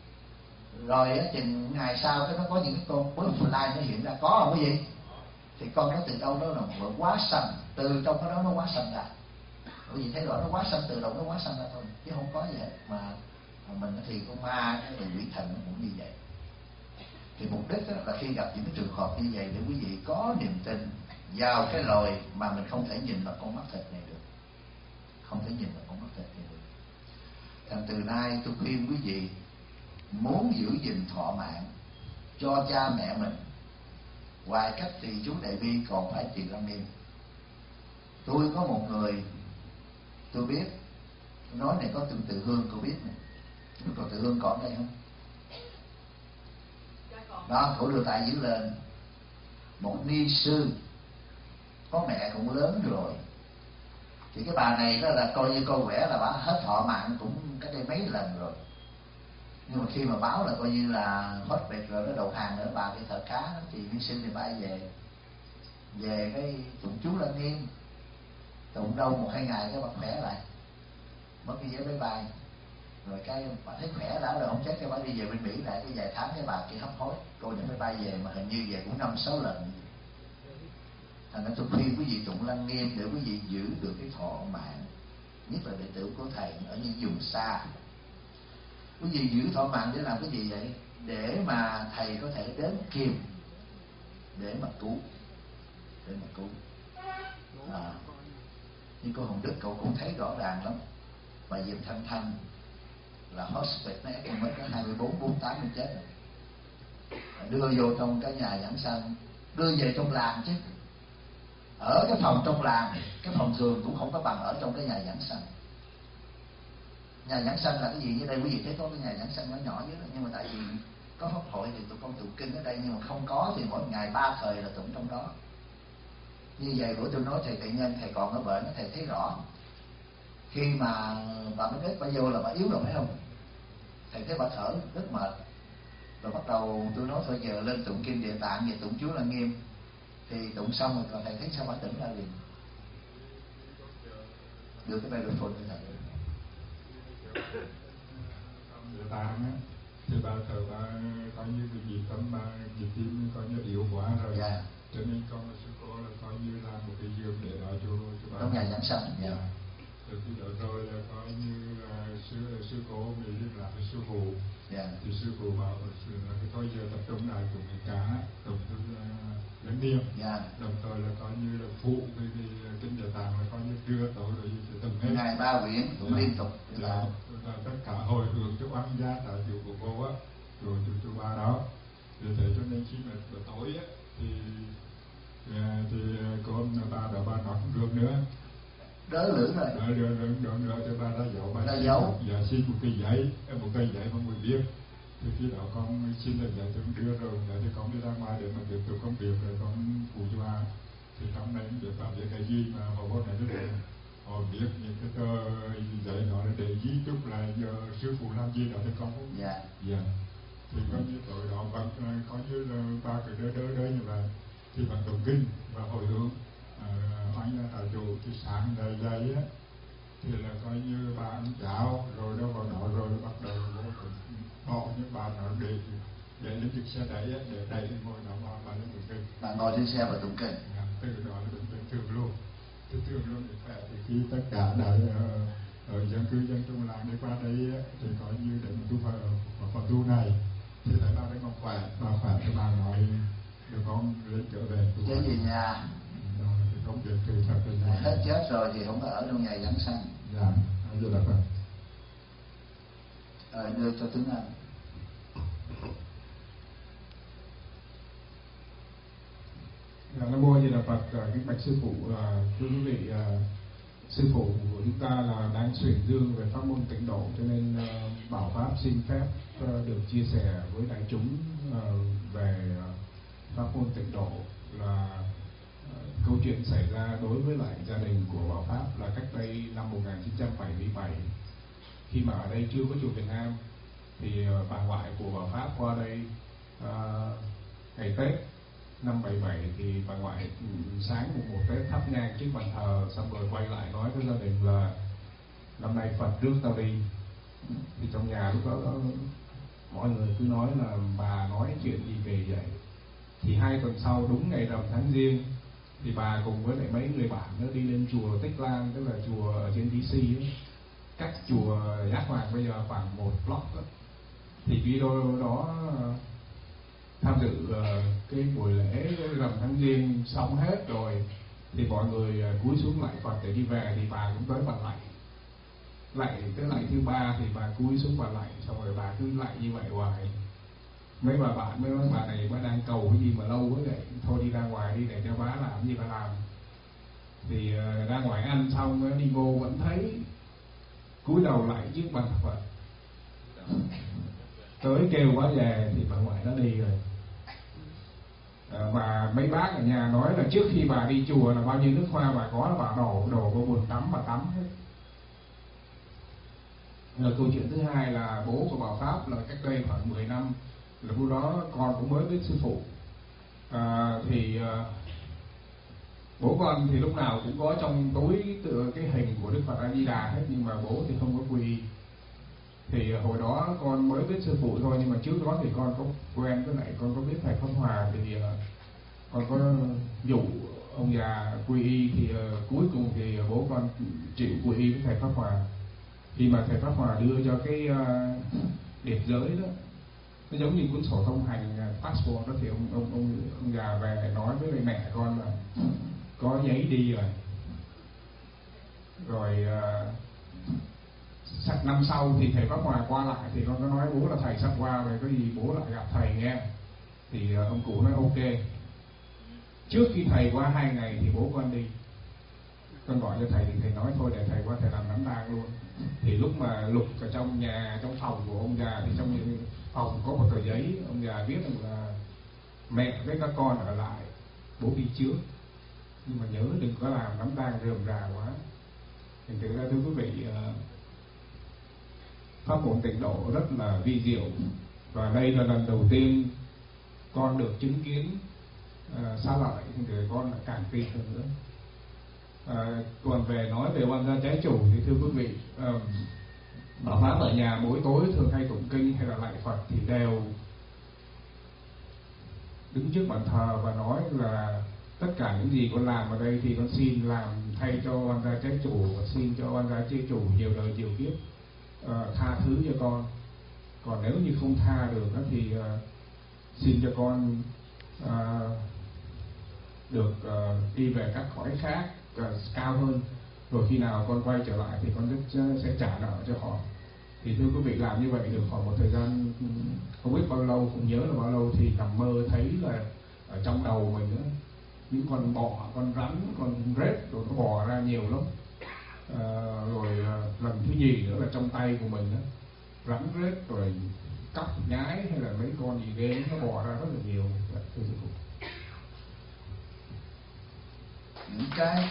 [SPEAKER 1] rồi á chừng ngày sau cái nó có những cái con butterfly nó hiện ra, có không quý vị? Thì con nó từ đâu đó là một quá sanh, từ trong cái đó nó quá sanh ra. Quý vị thấy rõ nó quá sanh, từ đâu nó quá sanh ra thôi, chứ không có gì hết. Mà mình thì con ma, cái quỷ thần nó cũng như vậy. Thì mục đích đó là khi gặp những cái trường hợp như vậy để quý vị có niềm tin vào cái loài mà mình không thể nhìn bằng con mắt thịt này được, không thể nhìn bằng con mắt thịt này được. Thành từ nay tôi khuyên quý vị muốn giữ gìn thọ mạng cho cha mẹ mình, ngoài cách trì chú Đại Bi còn phải trì Lăng Nghiêm. Tôi có một người tôi biết, nói này có từng Từ Hương, cô biết này. Còn Từ Hương còn đây không? Đó, cổ đưa tay giữ lên. Một ni sư có mẹ cũng lớn rồi, thì cái bà này đó là coi như coi quẻ là bà hết thọ mạng cũng cái đây mấy lần rồi. Nhưng mà khi mà báo là coi như là hết việc rồi, nó đầu hàng nữa, bà cái thợ cá đó, thì Nguyên Sinh thì bay về về cái tụng chú Lăng Nghiêm, tụng đâu một hai ngày cái bà khỏe lại, mất cái vé máy bay rồi cái bà thấy khỏe đã rồi không chắc cái bà đi về bên Mỹ lại cái vài tháng cái bà kia hấp hối cô dẫn máy bay về, mà hình như về cũng năm sáu lần. Thành ra tôi khuyên quý vị tụng Lăng Nghiêm để quý vị giữ được cái thọ mạng, nhất là đệ tử của thầy ở những vùng xa. Quý vị giữ thọ mạng để làm cái gì vậy? Để mà thầy có thể đến kịp để mà cứu, để mà cứu. À, như cô Hồng Đức cậu cũng thấy rõ ràng lắm. Bà Diệp Thanh Thanh là hospice nó em mới có hai mươi bốn, bốn mươi tám mình chết rồi. Đưa vô trong cái nhà giảng sanh, đưa về trong làng chứ. Ở cái phòng trong làng, cái phòng thường cũng không có bằng ở trong cái nhà giảng sanh. Nhà giảng sanh là cái gì? Như đây quý vị thấy có cái nhà giảng sanh nó nhỏ dưới đó, nhưng mà tại vì có pháp hội thì tụi con tụng kinh ở đây, nhưng mà không có thì mỗi ngày ba thời là tụng trong đó. Như vậy bữa tôi nói thầy Tự Nhân, thầy còn ở bệnh, thầy thấy rõ khi mà bà mới biết bà vô là bà yếu rồi phải không? Thầy thấy bà thở rất mệt, rồi bắt đầu tôi nói thôi giờ lên tụng kinh Địa Tạng và tụng chú Lăng Nghiêm. Thì tụng xong rồi thầy thấy sao bà tỉnh ra liền, đưa cái microphone cho thầy.
[SPEAKER 5] Địa Tạng á thì bà thờ bà coi như cái gì tâm bà nhịp tim coi như yếu quá rồi, yeah. Cho nên con và sư cô là coi như là một cái giường để đó cho cho bà
[SPEAKER 1] trong nhà giảng sanh.
[SPEAKER 5] Dạ. Từ khi đó rồi là coi như là sư sư cô mới liên lạc với sư phụ.
[SPEAKER 1] Yeah.
[SPEAKER 5] Thì sư phụ bảo là thôi giờ tập trung lại tụng cá, tụng thứ Lăng Nghiêm.
[SPEAKER 1] Yeah.
[SPEAKER 5] Đồng thời là coi như là phụ cái kinh Địa Tạng là coi như đưa tới rồi từng hết.
[SPEAKER 1] Ngày ba quyển cũng liên tục.
[SPEAKER 5] Dạ. Là tất cả hồi hướng cho oan gia tại chủ của cô á, rồi chú chú ba đó. Vì thế cho nên khi mà buổi tối á thì thì con ba đã ba nói không được nữa.
[SPEAKER 1] Đỡ lưỡng rồi.
[SPEAKER 5] Đỡ đỡ đỡ đỡ đỡ cho ba ra dấu ba.
[SPEAKER 1] Ra dấu.
[SPEAKER 5] Dạ xin một cây giấy, một cây giấy không người biết. Thì khi đó con xin là giải tôi đưa rồi, để cho con đi ra ngoài để mà tiếp tục công việc rồi con phụ cho ba. Thì trong này được làm việc cái gì mà họ vô này nó để họ biết những cái tờ giấy đó để ghi chúc là giờ sư phụ làm gì đó thì con cũng.
[SPEAKER 1] Dạ.
[SPEAKER 5] Dạ. Thì coi như tội đó vẫn có như là ba cái đỡ đỡ đỡ như vậy. Thì bạn tụng kinh và hồi hướng anh là tại chủ cái sáng đầy dây á thì là coi như ba ăn cháo rồi đó vào đó rồi bắt đầu bỏ những bạn nó để để lên chiếc xe đẩy á, để đẩy ngồi đó mà bà lên tụng kinh.
[SPEAKER 1] Bạn ngồi trên xe và tụng kinh.
[SPEAKER 5] À, từ đó là tụng kinh thường luôn, từ thường luôn để phải thì khi tất cả đại ở, ở dân cư dân trong làng đi qua đây á, thì coi như để mà tu vào vào tu này thì tại ba đấy còn khỏe, bà khỏe thì bà nói được con lên trở về.
[SPEAKER 1] Chứ gì nhà.
[SPEAKER 5] Rồi thì không việc thì thật là
[SPEAKER 1] hết chết rồi thì không có ở trong nhà giảng sanh.
[SPEAKER 5] Dạ, giờ là Phật.
[SPEAKER 1] Rồi đưa cho Tuấn Anh.
[SPEAKER 5] Nam mô A Di Đà Phật. Kính bạch sư phụ, thưa quý vị, sư phụ của chúng ta là đang truyền dương về pháp môn tịnh độ, cho nên bảo pháp xin phép được chia sẻ với đại chúng về pháp môn tịnh độ. Là câu chuyện xảy ra đối với lại gia đình của Bảo Pháp là cách đây năm một nghìn chín trăm bảy mươi bảy, khi mà ở đây chưa có chùa Việt Nam, thì bà ngoại của Bảo Pháp qua đây uh, ngày Tết năm bảy bảy thì bà ngoại sáng một một Tết thắp nhang trước bàn thờ, xong rồi quay lại nói với gia đình là năm nay Phật rước tao đi. Thì trong nhà lúc đó mọi người cứ nói là bà nói chuyện gì về vậy. Thì hai tuần sau đúng ngày rằm tháng Giêng thì bà cùng với lại mấy người bạn nó đi lên chùa Tích Lan, tức là chùa ở trên đê xê ấy, cách chùa Giác Hoàng bây giờ khoảng một block đó. Thì đi đâu đó tham dự cái buổi lễ rằm tháng Giêng xong hết rồi thì mọi người cúi xuống lại Phật để đi về, thì bà cũng tới bà lạy lạy tới lạy thứ ba thì bà cúi xuống bà lạy, xong rồi bà cứ lạy như vậy hoài. Mấy bà bạn mới nói bà này bà đang cầu cái gì mà lâu quá vậy, thôi đi ra ngoài đi để cho bà làm gì bà làm. Thì uh, ra ngoài ăn xong đi vô vẫn thấy cúi đầu lại trước bàn Phật, tới kêu bà về thì bà ngoại nó đi rồi. Uh, và mấy bác ở nhà nói là trước khi bà đi chùa là bao nhiêu nước hoa bà có là bà đổ đổ vào bồn tắm bà tắm hết. Rồi câu chuyện thứ hai là bố của Bảo Pháp là cách đây khoảng mười năm, là lúc đó con cũng mới biết sư phụ. À, thì à, bố con thì lúc nào cũng có trong túi từ cái hình của Đức Phật A Di Đà hết, nhưng mà bố thì không có quy y. Thì hồi đó con mới biết sư phụ thôi, nhưng mà trước đó thì con có quen với lại con có biết thầy Pháp Hòa, thì uh, con có dụ ông già quy y. Thì uh, cuối cùng thì bố con chịu quy y với thầy Pháp Hòa. Khi mà thầy Pháp Hòa đưa cho cái uh, điệp giới đó, nó giống như cuốn sổ thông hành uh, passport đó, thì ông ông ông ông già về nói với lại mẹ con là có giấy đi rồi. Rồi uh, năm sau thì thầy Pháp Hòa qua lại thì con có nói bố là thầy sắp qua rồi, có gì bố lại gặp thầy nghe. Thì uh, ông cụ nói ok. Trước khi thầy qua hai ngày thì bố con đi. Con gọi cho thầy thì thầy nói thôi để thầy qua thầy làm đám tang luôn. Thì lúc mà lục ở trong nhà, trong phòng của ông già, thì trong phòng có một tờ giấy, ông già viết rằng là mẹ với các con ở lại, bố đi trước, nhưng mà nhớ đừng có làm đám tang rườm rà quá. Thành thực ra thưa quý vị, pháp môn tịnh độ rất là vi diệu, và đây là lần đầu tiên con được chứng kiến uh, xa lợi, thì con lại càng tin hơn nữa. Uh, còn về nói về oan gia trái chủ thì thưa quý vị, um, Bảo Pháp ở nhà mỗi tối thường hay tụng kinh hay là lạy Phật thì đều đứng trước bàn thờ và nói là tất cả những gì con làm ở đây thì con xin làm thay cho oan gia trái chủ, và xin cho oan gia trái chủ nhiều đời nhiều kiếp uh, tha thứ cho con. Còn nếu như không tha được thì uh, xin cho con uh, được uh, đi về các cõi khác uh, cao hơn, rồi khi nào con quay trở lại thì con sẽ trả nợ cho họ. Thì thưa quý vị, làm như vậy được khoảng một thời gian không biết bao lâu, không nhớ là bao lâu, thì nằm mơ thấy là ở trong đầu mình đó, những con bọ, con rắn, con rết rồi nó bò ra nhiều lắm. À, rồi lần thứ nhì nữa là trong tay của mình đó, rắn rết rồi cóc nhái hay là mấy con gì ghê nó bò ra rất là nhiều. Thưa sư phụ,
[SPEAKER 1] những cái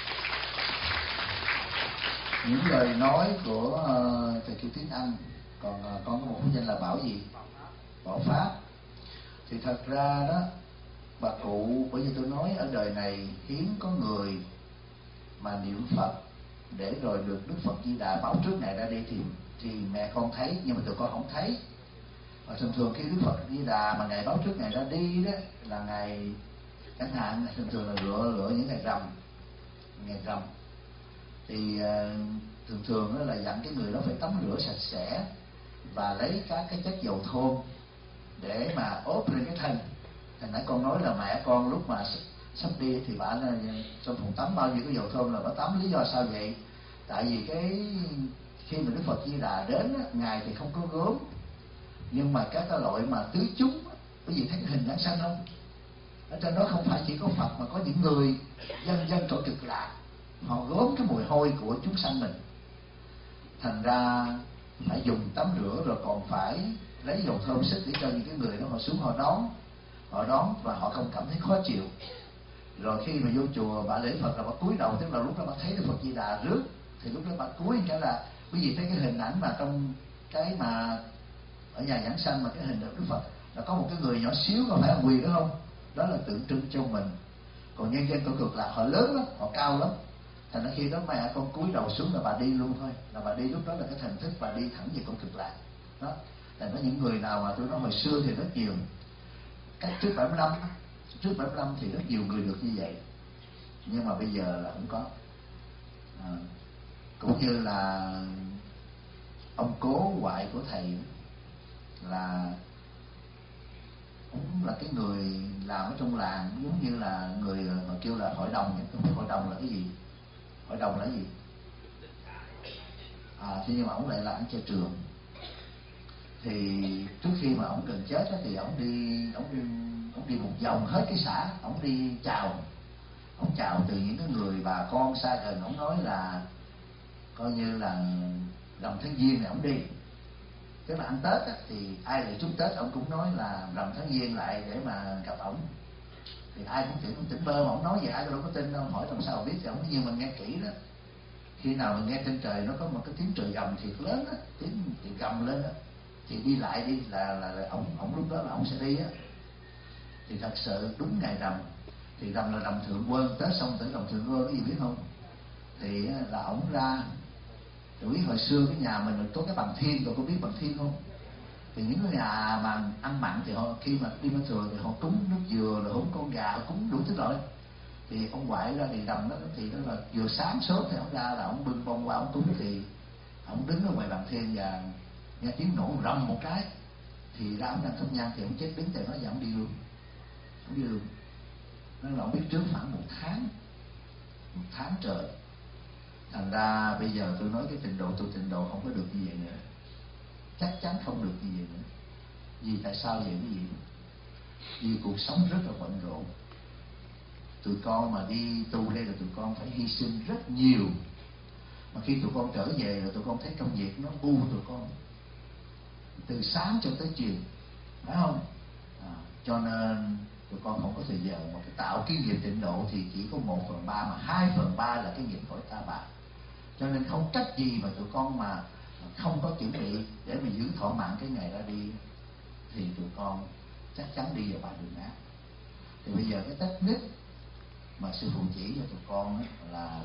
[SPEAKER 1] những lời nói của uh, thầy kêu tiếng Anh, còn uh, con có một cái danh là Bảo gì? Bảo Pháp. Thì thật ra đó bà cụ, bởi vì tôi nói ở đời này hiếm có người mà niệm Phật để rồi được Đức Phật Di Đà bảo trước ngày ra đi, thì thì mẹ con thấy, nhưng mà tụi con không thấy. Và thường thường khi Đức Phật Di Đà mà ngày báo trước ngày ra đi đó là ngày, chẳng hạn thường thường là lựa lựa những ngày rằm, ngày rằm thì uh, thường thường đó là dặn cái người đó phải tắm rửa sạch sẽ và lấy các cái chất dầu thơm để mà ốp lên cái thân. Thành nãy con nói là mẹ con lúc mà sắp đi thì bà trong phòng tắm bao nhiêu cái dầu thơm là bà tắm. Lý do sao vậy? Tại vì cái khi mà Đức Phật Di Đà đến á, ngài thì không có gốm, nhưng mà các cái loại mà tứ chúng, quý vị thấy cái hình dáng xanh không? Ở trên đó không phải chỉ có Phật mà có những người dân dân cõi Cực Lạc, họ gốm cái mùi hôi của chúng sanh mình. Thành ra phải dùng tắm rửa, rồi còn phải lấy dầu thơm xịt để cho những cái người đó họ xuống họ đón, họ đón và họ không cảm thấy khó chịu. Rồi khi mà vô chùa bà lễ Phật là bà cúi đầu, tức là lúc đó bà thấy Đức Phật Di Đà rước thì lúc đó bà cúi, cái là quý vị thấy cái hình ảnh mà trong cái mà ở nhà giảng sanh mà cái hình Đức Phật là có một cái người nhỏ xíu, có phải là quỳ đó không? Đó là tượng trưng cho mình. Còn nhân dân cõi Cực Lạc họ lớn lắm, họ cao lắm. Thành ra khi đó mẹ con cúi đầu xuống là bà đi luôn thôi, là bà đi, lúc đó là cái thần thức bà đi thẳng về cõi Cực Lạc đó. Thành ra những người nào mà tôi nói hồi xưa thì rất nhiều, cách trước bảy mươi lăm, trước bảy mươi lăm thì rất nhiều người được như vậy, nhưng mà bây giờ là không có. À, cũng như là ông cố ngoại của thầy là cũng là cái người làm ở trong làng, giống như là người mà kêu là hội đồng. Không biết hội đồng là cái gì? Hội đồng là cái gì? À, thế nhưng mà ông lại là anh trai trường. Thì trước khi mà ông gần chết đó, thì ông đi ông đi ông đi một vòng hết cái xã, ông đi chào, ông chào từ những cái người bà con xa gần. Ông nói là coi như là rằm tháng giêng này ông đi, tức là ăn Tết á, thì ai lại chúc Tết ông cũng nói là rằm tháng giêng lại để mà gặp ổng. Thì ai cũng tỉnh tỉnh bơ mà ông nói vậy ai đâu có tin đâu. Hỏi làm sao biết, thì ông nói nhưng mà nghe kỹ đó Khi nào mình nghe trên trời nó có một cái tiếng trời gầm thiệt lớn á, tiếng thì gầm lên á, thì đi lại đi là là, là ông ông lúc đó là ông sẽ đi á. Thì thật sự đúng ngày rằm, thì rằm là rằm thượng quân, tới xong tới rằm thượng quân cái gì biết không? Thì là ổng ra. Rồi biết hồi xưa cái nhà mình có cái bằng thiên, rồi có biết bằng thiên không? Thì những cái nhà mà ăn mặn thì họ khi mà đi bán thừa thì họ cúng nước dừa, rồi cúng con gà, cúng đủ thứ rồi. Thì ông ngoại ra thì rằm đó thì nó là vừa sáng sớm thì ông ra là ông bưng bông qua ông cúng, thì ông đứng ở ngoài bằng thiên và nghe tiếng nổ rầm một cái thì ra ông đang thắp nhang thì ông chết đứng tại nó và ông đi luôn, ông đi luôn. Nó là ông biết trước khoảng một tháng, một tháng trời. Thành ra bây giờ tôi nói cái trình độ tu trình độ không có được như vậy nữa, chắc chắn không được như vậy nữa. Vì tại sao vậy cái gì? Vì cuộc sống rất là bận rộn. Tụi con mà đi tu đây là tụi con phải hy sinh rất nhiều. Mà khi tụi con trở về là tụi con thấy công việc nó bu tụi con từ sáng cho tới chiều, phải không? À, cho nên tụi con không có thời giờ mà cái tạo cái nghiệp tịnh độ thì chỉ có một phần ba, mà hai phần ba là cái nghiệp cõi ta bà. Cho nên không cách gì mà tụi con mà không có chuẩn bị để mà giữ thọ mạng cái ngày ra đi thì tụi con chắc chắn đi vào ba đường ác. Thì bây giờ cái technique mà sư phụ chỉ cho tụi con là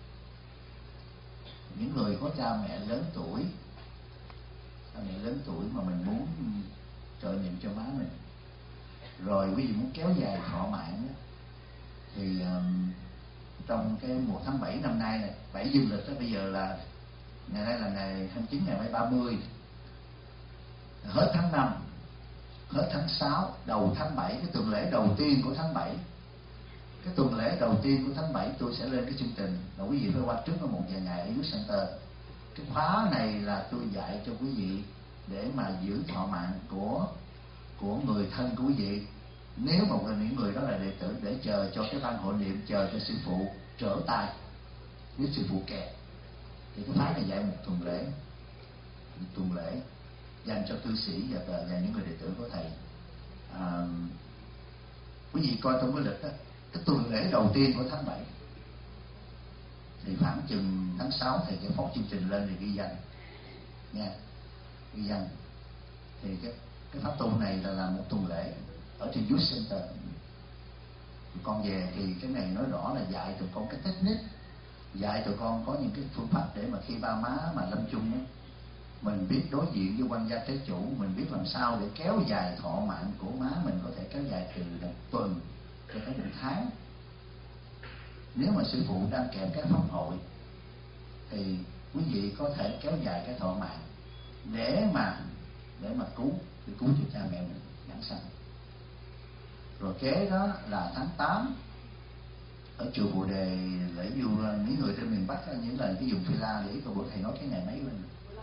[SPEAKER 1] những người có cha mẹ lớn tuổi, cha mẹ lớn tuổi mà mình muốn trợ niệm cho má mình, rồi quý vị muốn kéo dài thọ mạng thì um, trong cái mùa tháng bảy năm nay này, bảy dương lịch đó, bây giờ là ngày nay là ngày hai mươi chín, ngày mai ba mươi, hết tháng năm, hết tháng sáu, đầu tháng bảy, cái tuần lễ đầu tiên của tháng bảy. Cái tuần lễ đầu tiên của tháng bảy tôi sẽ lên cái chương trình là quý vị phải qua trước có một vài ngày ở Youth Center. Cái khóa này là tôi dạy cho quý vị để mà giữ thọ mạng của của người thân của quý vị. Nếu một là những người đó là đệ tử, để chờ cho cái ban hội niệm, chờ cho sư phụ trở tay, nếu sư phụ kẹt thì cái khóa này dạy một tuần lễ, một tuần lễ dành cho cư sĩ và, và những người đệ tử của thầy. À, quý vị coi trong cái lịch đó, cái tuần lễ đầu tiên của tháng bảy thì khoảng chừng tháng sáu thì cái phóng chương trình lên thì ghi danh nha, ghi danh. Thì cái cái pháp tu này là làm một tuần lễ ở trên Youth Center. Tụi con về thì cái này nói rõ là dạy tụi con cái technique, dạy tụi con có những cái phương pháp để mà khi ba má mà lâm chung đó, mình biết đối diện với quan gia tế chủ, mình biết làm sao để kéo dài thọ mạng của má mình, có thể kéo dài từ một tuần cho tới một tháng. Nếu mà sư phụ đang kèm cái pháp hội thì quý vị có thể kéo dài cái thọ mạng để mà để mà cứu để cứu cho cha mẹ mình giảng sanh. Rồi kế đó là tháng tám ở chùa Bồ Đề lễ du, những người trên miền Bắc những lần cái dùng phi la để có bữa thầy nói cái ngày mấy lên?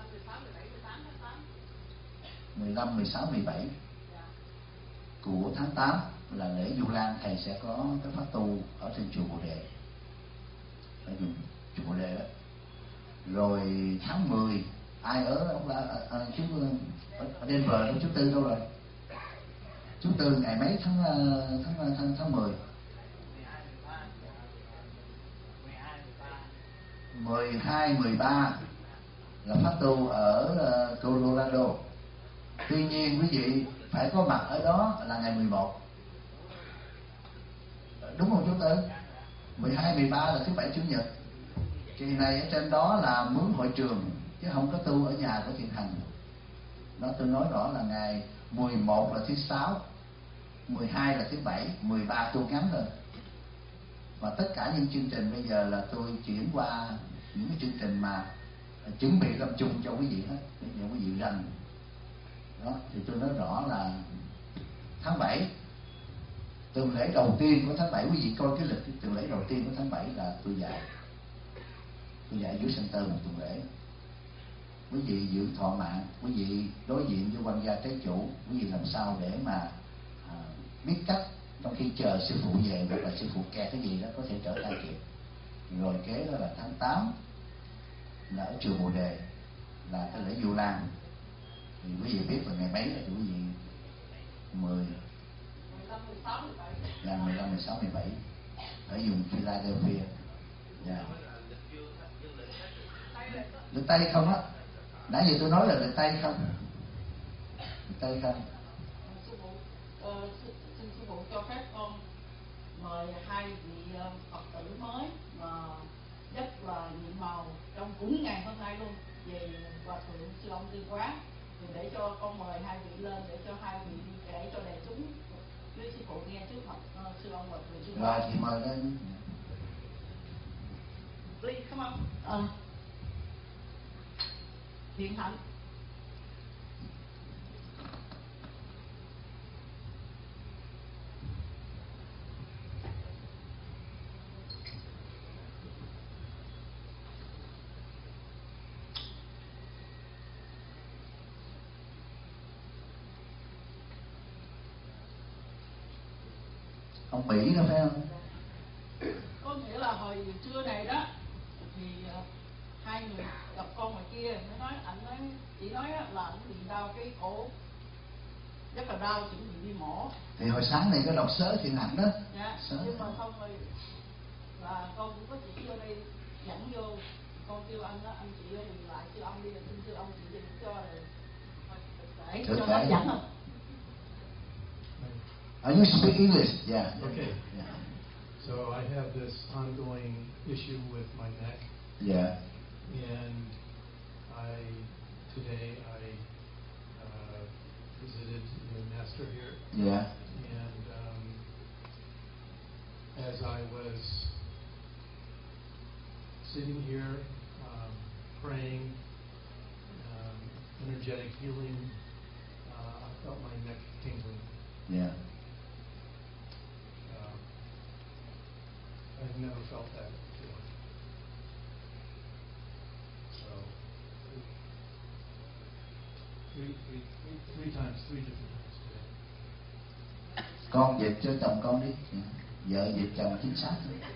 [SPEAKER 1] mười lăm, mười sáu, mười bảy của tháng tám là lễ Du Lan, thầy sẽ có cái pháp tu ở trên chùa Bồ Đề, ở chùa Bồ Đề đó. Rồi tháng mười ai ở ông là à, chú ở, ở Denver đó, chú Tư đâu rồi? Chú Tư ngày mấy tháng tháng tháng tháng mười? mười hai, mười ba là pháp tu ở uh, Colorado. Tuy nhiên quý vị phải có mặt ở đó là ngày mười một, đúng không chú Tư? mười hai, mười ba là thứ bảy chủ nhật. Kỳ này ở trên đó là mướn hội trường chứ không có tu ở nhà của thiền hành. Đó tôi nói rõ là ngày mười một là thứ sáu, mười hai là thứ bảy, mười ba tu ngắn hơn. Và tất cả những chương trình bây giờ là tôi chuyển qua những cái chương trình mà chuẩn bị lâm chung cho quý vị hết, để cho quý vị rành. Đó thì tôi nói rõ là tháng bảy, tuần lễ đầu tiên của tháng bảy, quý vị coi cái lịch tuần lễ đầu tiên của tháng bảy là tôi dạy tôi dạy Youth Center một tuần lễ. Quý vị giữ thọ mạng, quý vị đối diện với quan gia tế chủ, quý vị làm sao để mà à, biết cách trong khi chờ sư phụ về hoặc là sư phụ kẹt cái gì đó có thể trở tay kịp. Rồi kế đó là tháng tám là ở chùa Bồ Đề là cái lễ Du Lan. Thì quý vị biết là ngày mấy là quý vị mười là mười lăm, mười sáu, mười bảy ở vùng Philadelphia. Yeah. Người Tây không á, nãy giờ tôi nói là người Tây không, người Tây không.
[SPEAKER 2] Sư phụ, uh, xin sư phụ cho phép con mời hai vị uh, Phật tử mới mà rất là nhiệm màu trong cũng ngày hôm nay luôn về Hòa thượng Sư Ông Tư Quán, thì để cho con mời hai vị lên để cho hai vị kể cho đại chúng với sư phụ nghe trước mặt uh, Sư Ông Hòa thượng Sư
[SPEAKER 1] Rồi thì mời lên.
[SPEAKER 2] Please come on.
[SPEAKER 3] Ờ.
[SPEAKER 2] Thiện Hạnh.
[SPEAKER 1] Ông Mỹ đó phải không?
[SPEAKER 2] Có nghĩa là hồi trưa này đó thì uh, hai người gặp con ngoài kia mới nói, anh nói chị nói là anh bị đau cái cổ rất là đau, chuẩn bị đi mổ.
[SPEAKER 1] Thì hồi sáng này có đọc sớ Thiện Hạnh đó.
[SPEAKER 2] Dạ.
[SPEAKER 1] Sớ.
[SPEAKER 2] Nhưng mà không rồi là con cũng có chỉ vô đây dẫn vô, con kêu anh đó, anh chị ơi đừng lại sư ông đi, là xin sư ông chị đừng cho rồi để cho nó dẫn không.
[SPEAKER 1] Are you speak English? Yeah.
[SPEAKER 6] Okay.
[SPEAKER 1] Yeah.
[SPEAKER 6] So I have this ongoing issue with my neck.
[SPEAKER 1] Yeah.
[SPEAKER 6] And I today I uh, visited the master here.
[SPEAKER 1] Yeah.
[SPEAKER 6] And um, as I was sitting here um, praying, um, energetic healing, uh, I felt my neck tingling.
[SPEAKER 1] Yeah.
[SPEAKER 6] I've never felt that before. So, three, three, three, three times, three different times today.
[SPEAKER 1] Con dịch cho chồng con đi. Vợ dịch chồng chính xác.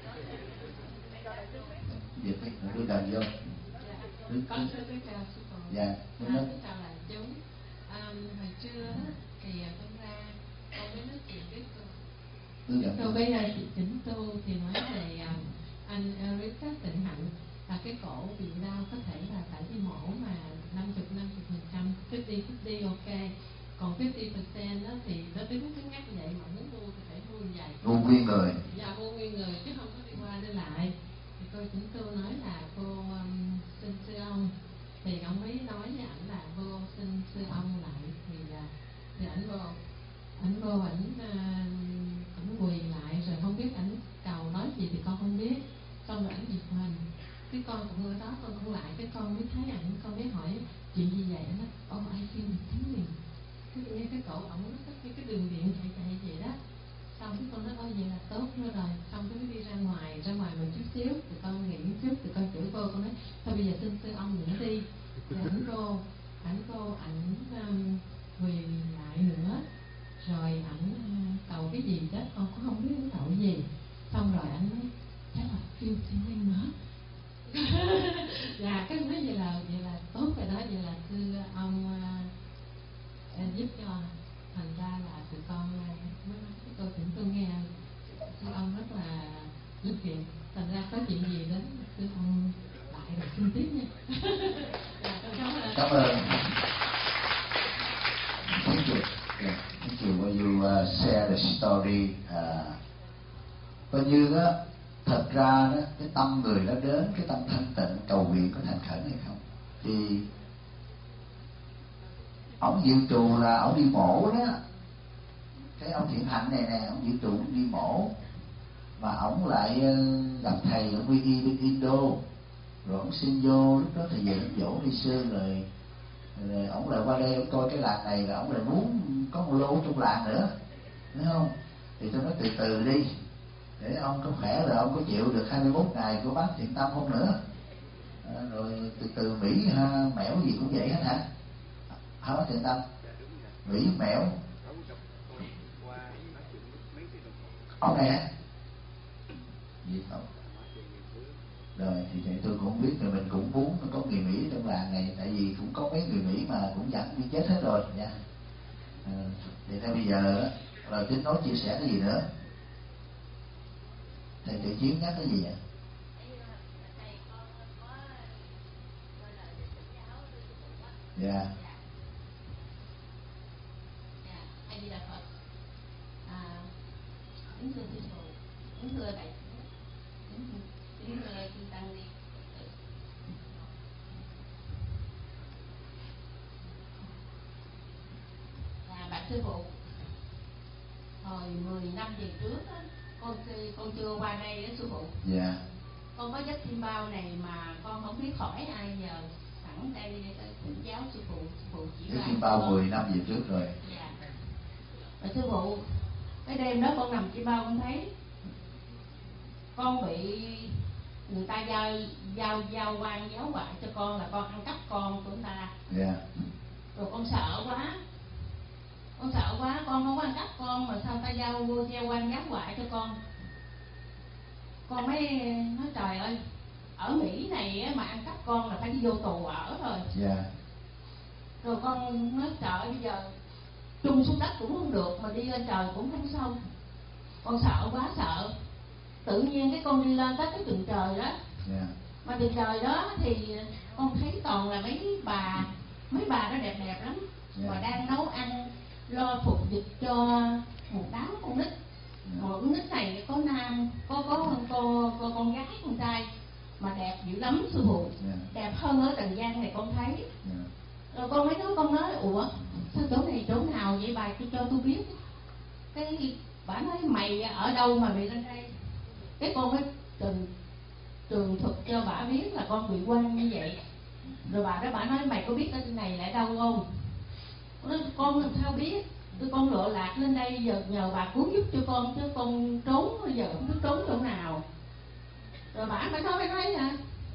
[SPEAKER 1] Dịch đi, đưa đàn vô.
[SPEAKER 3] Con thưa quý chào sư phụ.
[SPEAKER 1] Dạ, đúng đó.
[SPEAKER 3] Chào đại chúng. Hồi trưa thì con ra con mới nói chuyện với cô. Tôi bây giờ chị Chỉnh Tu thì nói về uh, anh Eric Tịnh Hạnh là cái cổ bị đau có thể là tại đi mổ mà năm mươi năm mươi phần trăm, năm mươi năm mươi ok, còn năm mươi phần trăm đó thì nó đứng cứng ngắc vậy mà muốn mua thì phải mua vậy.
[SPEAKER 1] Mua nguyên người.
[SPEAKER 3] Dạ mua nguyên người chứ không có đi qua đi lại. Thì cô Chỉnh Tu nói là cô um, xin sư ông, thì ông ấy nói với ảnh là vô xin sư ông lại, thì là thì ảnh vô ảnh vô ảnh uh, ảnh quỳ lại rồi không biết ảnh cầu nói gì thì con không biết, xong rồi ảnh giật mình, cái con cũng ở đó con cũng lại, cái con mới thấy ảnh, con mới hỏi chuyện gì vậy, nó ông ai phim tiếng gì, cái nghe cái cổ ổng nó có cái, cái đường điện chạy chạy vậy đó, xong cái con nói ôi vậy là tốt nữa rồi, xong cái mới đi ra ngoài ra ngoài một chút xíu, thì con nghĩ chút, thì con chửi cô, con nói thôi bây giờ xin sư ông nữa đi, thì ảnh vô ảnh vô ảnh um, quỳ lại nữa, rồi ảnh cầu cái gì đó con cũng không biết ảnh cầu cái gì, xong rồi ảnh nói chắc là kêu xin lên nữa. Dạ cái nói vậy là vậy là tốt rồi đó, vậy là sư ông uh, giúp cho, thành ra là tụi con uh, mới nói cái câu chuyện tôi nghe sư ông rất là giúp việc, thành ra có chuyện gì đến sư ông lại rồi xin tiếp nha. Dạ, con cảm ơn.
[SPEAKER 1] Cảm ơn. Thank you. Yeah. Thank you when you uh, share the story. Uh, coi như đó, thật ra đó, cái tâm người đó đến, cái tâm thanh tịnh cầu nguyện có thành khẩn hay không, thì ông Diệu Trù là ông đi mổ đó, cái ông Thiện Hạnh này nè, ông Diệu Trù đi mổ, mà ông lại uh, gặp thầy ở quy y bên Indo, rồi ông xin vô, lúc đó thầy về ông dỗ đi sư, rồi rồi ông lại qua đây ông coi cái làng này, là ông lại muốn có một lô trong làng nữa, đúng không? Thì tôi nói từ từ đi, để ông có khỏe rồi ông có chịu được hai mươi mốt ngày của bác Thiện Tâm không nữa, à, rồi từ từ Mỹ ha, mẻo gì cũng vậy hết hả? Hả bác Thiện Tâm? Mỹ mẻo ông này hả? Gì không? Rồi thì vậy tôi cũng biết, rồi mình cũng muốn có người Mỹ trong làng này, tại vì cũng có mấy người Mỹ mà cũng dẫn đi chết hết rồi nha. À, thì theo bây giờ là tính nói chia sẻ cái gì nữa? Thầy tự chiến nhắc cái gì vậy? Dạ. Yeah.
[SPEAKER 3] Dạ, A Di Đà Phật. À, kính thưa sư phụ, kính thưa đại chúng, kính kính thưa chư tăng ni. À, bạch sư phụ, hồi mười năm về trước á, con con chưa qua đây đó sư phụ.
[SPEAKER 1] Dạ. Yeah.
[SPEAKER 3] Con có giấc chim bao này mà con không biết hỏi ai nhờ, sẵn đây thỉnh giáo sư phụ. Sư phụ chỉ
[SPEAKER 1] giấc chim bao mười năm về trước rồi.
[SPEAKER 3] Dạ. Và sư phụ, cái đêm đó con nằm chim bao con thấy con bị người ta giao giao giao quan giáo hoại cho con là con ăn cắp con của người ta.
[SPEAKER 1] Dạ. Yeah.
[SPEAKER 3] Rồi con sợ quá, con sợ quá, con không có ăn cắp con mà sao ta giao giao quan giáo hoại cho con. Con mới nói trời ơi, ở Mỹ này mà ăn cắp con là phải đi vô tù ở rồi.
[SPEAKER 1] Dạ. Yeah.
[SPEAKER 3] Rồi con nói trời bây giờ chung xuống đất cũng không được mà đi lên trời cũng không xong. Con sợ quá sợ. Tự nhiên cái con đi lên tới cái tầng trời đó.
[SPEAKER 1] Yeah.
[SPEAKER 3] Mà tầng trời đó thì con thấy toàn là mấy bà, mấy bà đó đẹp đẹp lắm. Yeah. Mà đang nấu ăn, lo phục dịch cho một đám con nít. Yeah. Một con nít này có nam, có có có, có con gái con trai mà đẹp dữ lắm sư phụ. Yeah. Đẹp hơn ở Trần gian này con thấy. Yeah. Rồi con mới nói, con nói ủa sao chỗ này chỗ nào vậy bà cho tôi biết. Cái bà nói mày ở đâu mà mày lên đây. Cái con mới từng tường thuật cho bà biết là con bị quan như vậy. Rồi bà đó bà nói mày có biết cái này là đâu không. Nói, con làm sao biết. Tôi con lộ lạc lên đây giờ nhờ bà cứu giúp cho con chứ con trốn bây giờ không biết trốn chỗ nào. Rồi bà mới nói mới nói là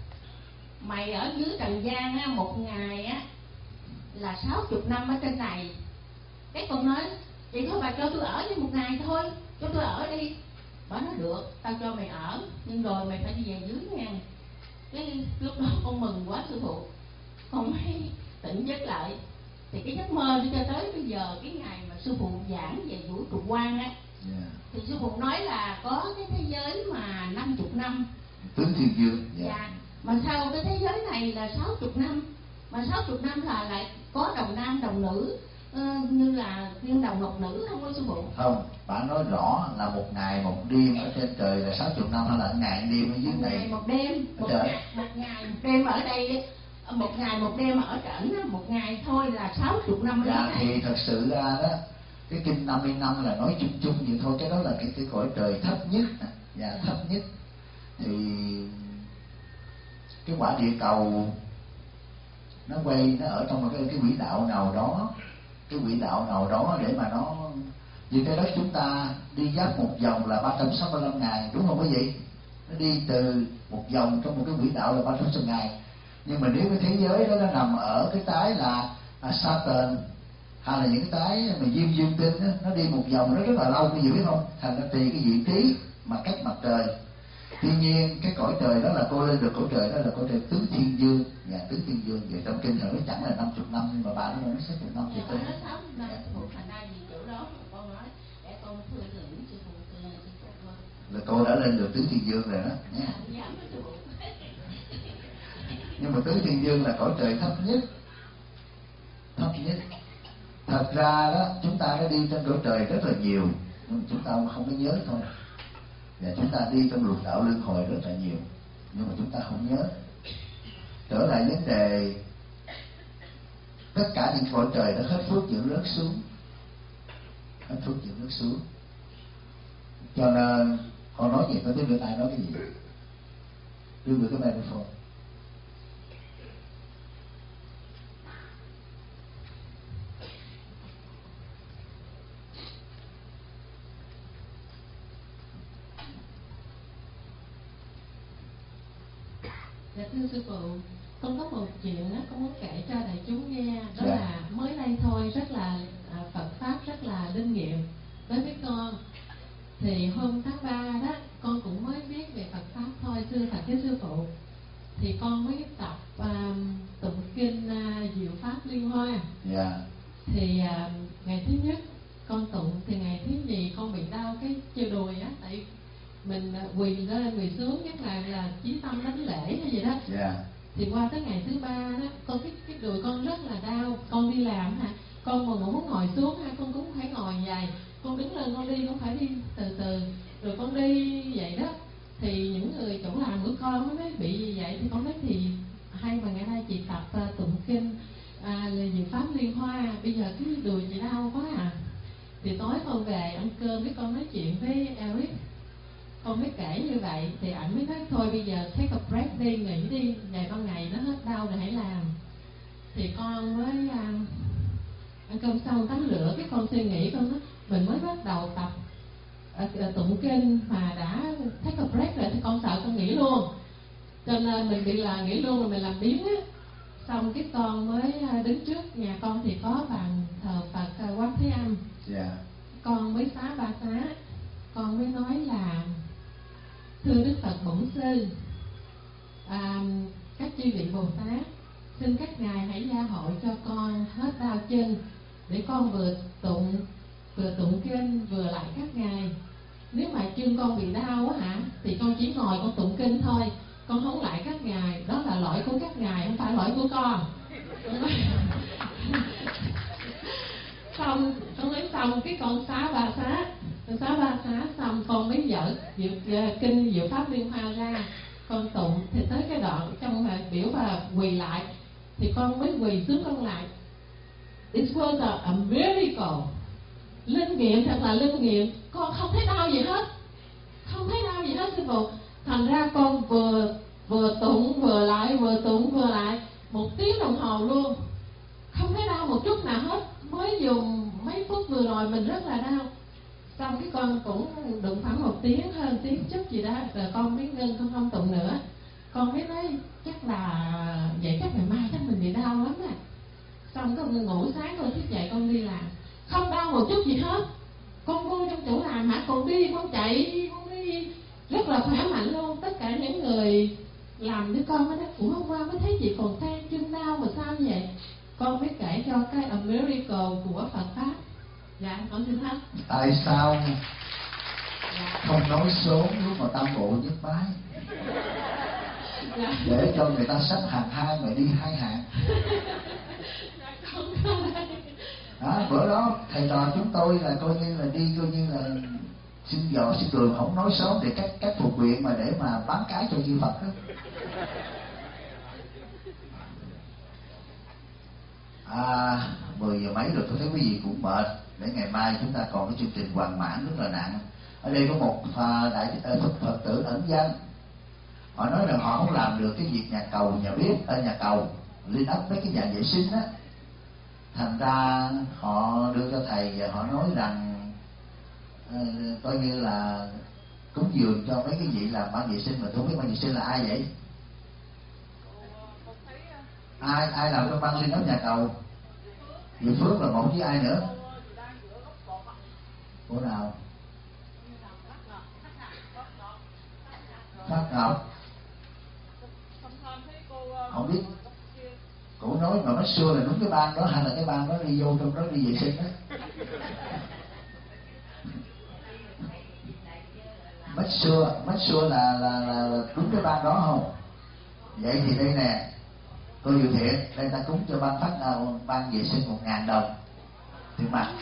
[SPEAKER 3] mày ở dưới Trần gian á, một ngày á là sáu chục năm ở trên này. Cái con nói vậy thôi bà cho tôi ở với một ngày thôi, cho tôi ở đi. Bà nói được, tao cho mày ở nhưng rồi mày phải đi về dưới nha. Cái lúc đó con mừng quá sư phụ, con mới tỉnh giấc lại. Thì cái giấc mơ đi cho tới bây giờ cái ngày mà sư phụ giảng về vũ trụ quan á. Yeah. Thì sư phụ nói là có cái thế giới mà năm chục năm
[SPEAKER 1] tướng thiên dương.
[SPEAKER 3] Dạ. Yeah. Mà sao cái thế giới này là sáu chục năm, mà sáu chục năm là lại có đồng nam đồng nữ, uh, như là thiên đồng ngọc nữ không có sư phụ?
[SPEAKER 1] Không, bạn nói rõ là một ngày một đêm ở trên trời là sáu chục năm hay là ngày đêm ở dưới
[SPEAKER 3] một
[SPEAKER 1] này?
[SPEAKER 3] Ngày một đêm, một ngày, một ngày một đêm ở đây, một ngày một đêm ở trển, một ngày thôi là sáu chục năm.
[SPEAKER 1] Dạ thì thật sự ra đó, cái kinh năm mươi năm là nói chung chung vậy thôi, cái đó là cái cái cõi trời thấp nhất, dạ thấp nhất. Thì cái quả địa cầu nó quay, nó ở trong một cái cái quỹ đạo nào đó, cái quỹ đạo nào đó để mà nó như cái đất chúng ta đi giáp một vòng là ba trăm sáu mươi lăm ngày, đúng không quý vị? Nó đi từ một vòng trong một cái quỹ đạo là ba trăm sáu mươi ngày. Nhưng mà nếu cái thế giới đó nó nằm ở cái tái là à, Saturn hay là những cái tái mà diêm dương tinh đó, nó đi một vòng nó rất là lâu, quý vị biết không? Thành ra tùy cái vị trí mà cách mặt trời. Tuy nhiên cái cõi trời đó là cô lên được cõi trời đó là cõi trời tứ thiên dương, và tứ thiên dương vậy trong kinh nó chẳng là năm chục năm nhưng mà bà nó nói sáu chục năm thì tôi là cô đã lên được tứ thiên dương rồi đó nhé. Nhưng mà tứ thiên dương là cõi trời thấp nhất, thấp nhất. Thật ra đó chúng ta đã đi trên cõi trời rất là nhiều, nhưng chúng ta không có nhớ thôi. Và chúng ta đi trong lục đạo luân hồi rất là nhiều, nhưng mà chúng ta không nhớ. Trở lại vấn đề, tất cả những cõi trời đã hết phước dưỡng rớt xuống, hết phước dưỡng rớt xuống. Cho nên con nói gì có tiếng người ta nói cái gì, đưa người cái microphone.
[SPEAKER 3] Dạ thưa sư phụ, con có một chuyện á, con muốn kể cho đại chúng nghe. Đó dạ. Là mới đây thôi, rất là à, Phật pháp rất là linh nghiệm đối với con. Thì hôm tháng ba đó, con cũng mới biết về Phật pháp thôi, thưa thật với sư phụ. Thì con mới tập à, tụng kinh à, Diệu Pháp Liên Hoa.
[SPEAKER 1] Dạ.
[SPEAKER 3] Thì à, ngày thứ nhất con tụng, thì ngày thứ nhì con bị đau cái chiều đùi á, tại mình quỳ lên quỳ xuống nhất là là chí tâm đánh lễ hay gì đó.
[SPEAKER 1] Yeah.
[SPEAKER 3] Thì qua tới ngày thứ ba đó, con cái cái đùi con rất là đau. Con đi làm hả, con mà muốn ngồi xuống ha, con cũng phải ngồi dài. Con đứng lên con đi, con phải đi từ từ. Rồi con đi vậy đó. Thì những người chỗ làm của con nó mới bị như vậy. Thì con nói thì hay mà ngày nay chị tập uh, tụng kinh, à, là Diệu Pháp Liên Hoa, bây giờ cái đùi chị đau quá à. Thì tối con về ăn cơm với con nói chuyện với Eric, con mới kể như vậy. Thì ảnh mới nói thôi bây giờ take a break đi, nghỉ đi, vài ba ngày nó hết đau rồi hãy làm. Thì con mới uh, ăn cơm xong tắm rửa, cái con suy nghĩ, con nói mình mới bắt đầu tập uh, tụng kinh mà đã take a break rồi thì con sợ con nghỉ luôn. Cho nên mình bị là nghỉ luôn rồi mình làm biếng á. Xong cái con mới đứng trước nhà con thì có bàn thờ Phật uh, Quán Thế Âm.
[SPEAKER 1] Yeah.
[SPEAKER 3] Con mới xá ba xá, con mới nói là thưa Đức Phật Bổn Sư, à, các chư vị Bồ Tát, xin các ngài hãy gia hộ cho con hết đau chân để con vừa tụng vừa tụng kinh vừa lại các ngài. Nếu mà chân con bị đau á hả, thì con chỉ ngồi con tụng kinh thôi, con không lại các ngài, đó là lỗi của các ngài, không phải lỗi của con. Xong con nói xong cái con xá ba xá, con xá ba xá xong con mới dở diệu, kinh Diệu Pháp Liên Hoa ra, con tụng. Thì tới cái đoạn trong mà biểu và quỳ lại thì con mới quỳ xuống con lại. It was a, a miracle. Linh nghiệm, thật là linh nghiệm. Con không thấy đau gì hết, không thấy đau gì hết sư phụ. Thành ra con vừa vừa tụng vừa lại, vừa tụng vừa lại một tiếng đồng hồ luôn, không thấy đau một chút nào hết. Mới dùng mấy phút vừa rồi mình rất là đau. Xong cái con cũng đụng khoảng một tiếng, hơn tiếng chút gì đó, rồi con mới ngưng, con không tụng nữa. Con mới nói chắc là vậy, chắc ngày mai chắc mình bị đau lắm à. Xong con ngủ sáng con thức dậy con đi làm, không đau một chút gì hết. Con vô trong chỗ làm hả, con đi, con chạy, con đi rất là khỏe mạnh luôn. Tất cả những người làm với con mới nói ủa hôm qua mới thấy chị còn than chân đau mà sao như vậy. Con mới kể cho cái a miracle của Phật Pháp. Dạ con xin hết.
[SPEAKER 1] Tại sao dạ. không nói sớm lúc mà tam bộ nhất bái, dạ. để cho người ta xếp hàng hai mà đi hai hàng. À, bữa đó thầy trò chúng tôi là coi như là đi coi như là xin dò xin đường không nói sớm để các các thuộc viện mà để mà bán cái cho chư Phật đó. À, mười giờ mấy rồi tôi thấy quý vị cũng mệt, để ngày mai chúng ta còn cái chương trình hoàn mãn rất là nặng. Ở đây có một à, đại Phật, Phật tử ẩn danh, họ nói rằng họ không làm được cái việc nhà cầu nhà bếp ở nhà cầu liên ấp mấy cái nhà vệ sinh á, thành ra họ đưa cho thầy và họ nói rằng uh, coi như là cúng dường cho mấy cái vị làm ban vệ sinh. Mà tôi không biết ban vệ sinh là ai vậy? ai ai làm trong ban liên ấp nhà cầu? Diệu Phước là một với ai nữa? Cô nào? Phát Ngọc. Không biết. Cô nói mà nói xưa là đúng cái ban đó hay là cái ban đó đi vô trong đó đi vệ sinh đó? Mất xưa, mất xưa là, là là đúng cái ban đó không? Vậy thì đây nè, tôi dự thiện đây ta cúng cho ban phát nào ban vệ sinh một ngàn đồng tiền mặt,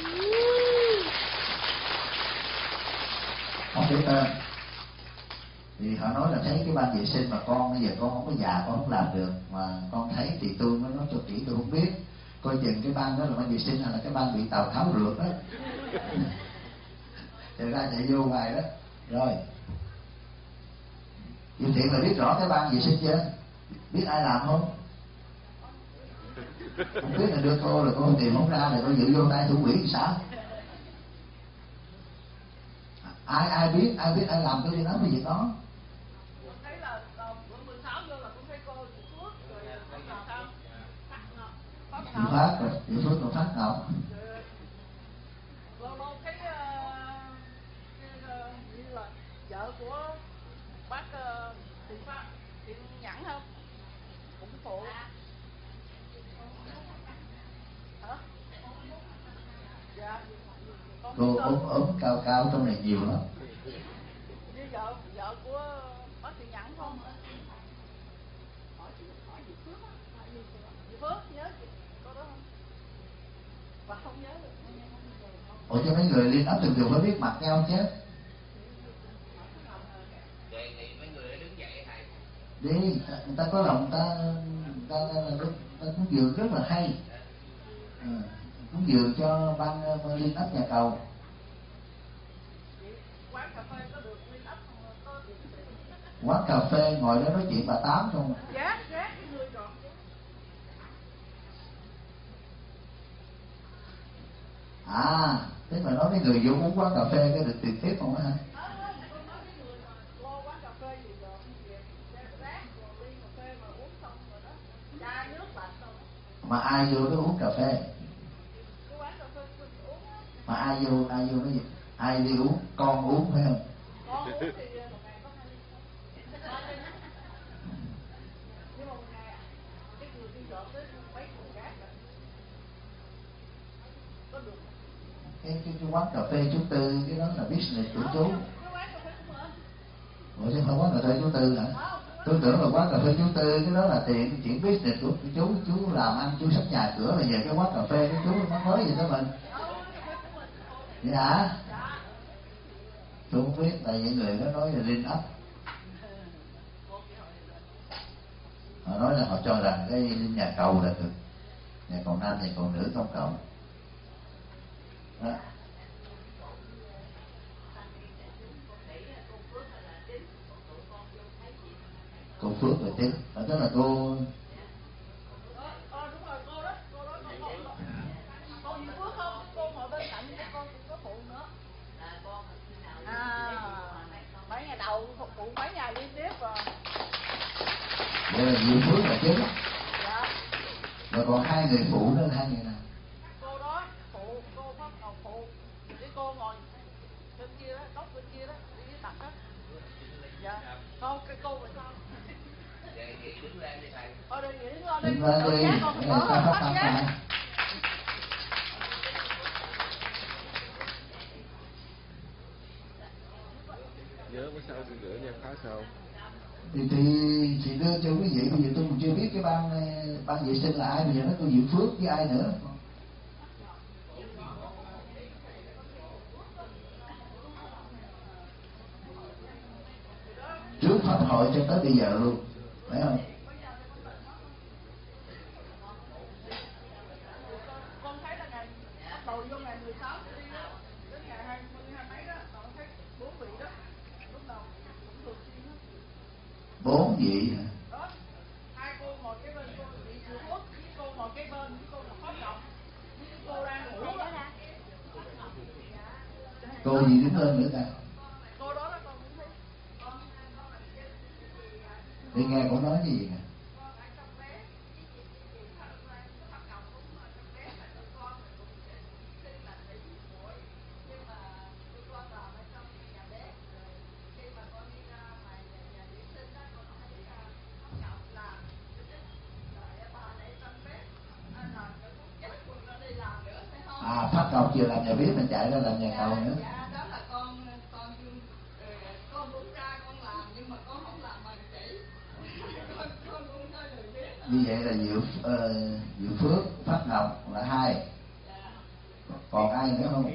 [SPEAKER 1] không để tên. Thì họ nói là thấy cái ban vệ sinh mà con bây giờ con không có già, con không làm được, mà con thấy thì tôi mới nói cho kỹ, tôi không biết coi chừng cái ban đó là ban vệ sinh hay là cái ban bị Tào Tháo rượt đó. Chạy ra chạy vô ngoài đó. Rồi dự thiện là biết rõ cái ban vệ sinh chưa? Biết ai làm không? Không biết là đưa cô, là cô tìm không ra, là cô giữ vô tay thủ quỹ thì sao? Ai ai biết, ai biết ai làm cái đi nói cái việc đó?
[SPEAKER 2] Thấy là bữa mười sáu vô là cũng thấy cô Diệu Phước rồi Phát Ngọc sao? Phát Ngọc.
[SPEAKER 1] Diệu Phát rồi, Diệu Phước rồi Phát Ngọc.
[SPEAKER 2] Lâu lâu cái như là vợ của bác Thiện Pháp, Thiện Nhẫn không? Cũng phụ. Hả? Dạ.
[SPEAKER 1] Cô ốm ốm cao cao trong này nhiều lắm.
[SPEAKER 2] Như vợ vợ của bác Thiện Nhẫn không? Diệu Phước á, Diệu Phước nhớ có đó không? Và không nhớ được.
[SPEAKER 1] Ủa cho mấy người liên ấp thường thường phải biết mặt nhau chứ.
[SPEAKER 7] Đề nghị mấy người đứng dậy thầy.
[SPEAKER 1] Đi, người ta có lòng ta người ta, ta, ta, ta cúng dường rất là hay. À, cúng dường cho ban liên ấp nhà cầu.
[SPEAKER 2] Quán cà phê có được liên ấp không? Có được.
[SPEAKER 1] Quán cà phê ngồi đó nói chuyện bà Tám không?
[SPEAKER 2] Dạ, dạ, người chọn.
[SPEAKER 1] À, thế mà nói mấy người vô uống quán cà phê cái được tiền tiếp không hả? Mà ai vô đó uống cà phê? Mà ai vô, ai vô nói gì? Ai đi uống? Con uống phải không?
[SPEAKER 2] Con uống thì một ngày có hai ly. Nhưng mà một ngày cái người đi dọn tới mấy thùng cát rồi. Có được không?
[SPEAKER 1] Cái, cái, cái quán cà phê chú Tư, cái đó là business của chú.
[SPEAKER 2] Cái quán cà phê của mình.
[SPEAKER 1] Ủa chứ không quán cà phê chú Tư hả? Tôi tưởng là quán cà phê chú Tư, cái đó là tiền chuyện business của chú. Chú làm ăn, chú sắp nhà cửa là về cái quán cà phê của chú nó mới gì đó mình. Vậy hả? Tôi không biết, tại vì người đó nói là liên ấp. Họ nói là họ cho rằng cái nhà cầu là được, nhà cầu nam, nhà cầu nữ công cộng. Đó. Cô Phước là chính, đó tức là cô.
[SPEAKER 2] Ờ đúng rồi, cô đó, cô đó, cô đó. Cô Diệu Phước không? Cô ngồi bên cạnh cái con cũng có phụ nữa. À, mấy ngày đầu phục vụ mấy ngày liên tiếp rồi.
[SPEAKER 1] Vậy là Diệu Phước là chính.
[SPEAKER 2] Dạ.
[SPEAKER 1] Rồi còn hai người phụ nữa, hai người nào?
[SPEAKER 2] Cô đó phụ, cô Pháp Ngọc phụ. Cái cô ngồi bên kia đó, góc bên kia đó, đi với mặt đó. Dạ. Không, cái cô bên con.
[SPEAKER 7] Đề nghị đứng lên đi thầy.
[SPEAKER 2] Thôi đề nghị đứng lên đi.
[SPEAKER 1] Đứng lên đi,
[SPEAKER 2] Giác con
[SPEAKER 1] người
[SPEAKER 2] có
[SPEAKER 1] ta phát
[SPEAKER 2] phát
[SPEAKER 1] tâm
[SPEAKER 2] giác.
[SPEAKER 1] mà.
[SPEAKER 8] Nhớ có sao tôi gửi nha, khá sao?
[SPEAKER 1] Thì thì thì đưa cho quý vị, bây giờ tôi còn chưa biết cái ban ban vệ sinh là ai, bây giờ nó có Diệu Phước với ai nữa. Trước pháp hội cho tới bây giờ luôn, phải không?
[SPEAKER 2] Con thấy là ngày bắt đầu vô ngày mười sáu đi đó, đến ngày hai mươi hai mấy đó, con thấy bốn vị đó, lúc đầu cũng thường xuyên đó.
[SPEAKER 1] Bốn vị hả?
[SPEAKER 2] Đó, hai cô ngồi kế bên cô bị Diệu Phước, với cô ngồi kế bên, với cô là Pháp Ngọc, với cô đang ngủ đó.
[SPEAKER 1] Cô gì đứng lên nữa ta?
[SPEAKER 2] Cô đó đó con cũng thấy.
[SPEAKER 1] Đi nghe cô nói gì nè? À, Pháp Ngọc chưa làm nhà bếp mình chạy ra làm nhà cầu nữa.
[SPEAKER 2] Dạ, đó là con con con đúng ra con làm nhưng mà con không làm bằng chỉ. Con con cũng hơi lười biếng.
[SPEAKER 1] Như vậy là Diệu uh, Diệu Phước, Pháp Ngọc là hai. Còn ai nữa không?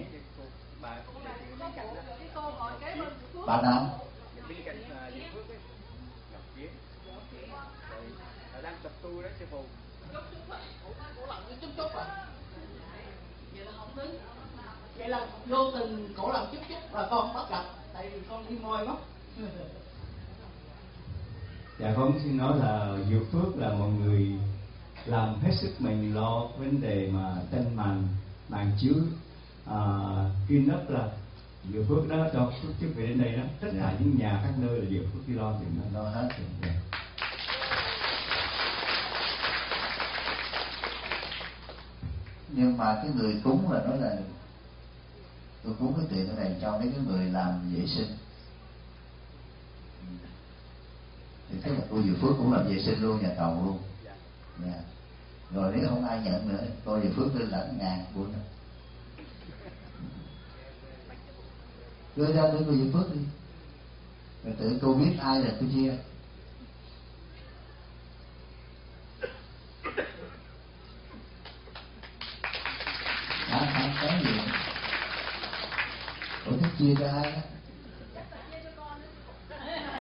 [SPEAKER 1] Bà nào?
[SPEAKER 8] Đang chụp tôi đó sư phụ.
[SPEAKER 2] Cổ làm cái chút chút à. Vậy là không tính. Vậy là vô tình cổ làm chút chút và con bắt gặp, tại vì con đi môi mất.
[SPEAKER 9] Dạ con xin nói là Diệu Phước là một người làm hết sức mình lo vấn đề mà tranh màn màn chiếu à, kinh đất là Diệu Phước đó cho xuất chức về đến đây đó, tất cả yeah. những nhà các nơi là Diệu Phước đi lo thì nó lo hết rồi. Yeah.
[SPEAKER 1] Nhưng mà cái người cúng là nói là tôi cúng cái tiền cái này cho mấy cái người làm vệ sinh, thì thế là cô Diệu Phước cũng làm vệ sinh luôn, nhà cầu luôn. Yeah. Rồi nếu không ai nhận nữa, cô Diệu Phước lên lãnh ngàn của nó. Đưa ra đưa cô Diệu Phước đi, rồi tự cô biết ai là cô chia. chia ra hai đó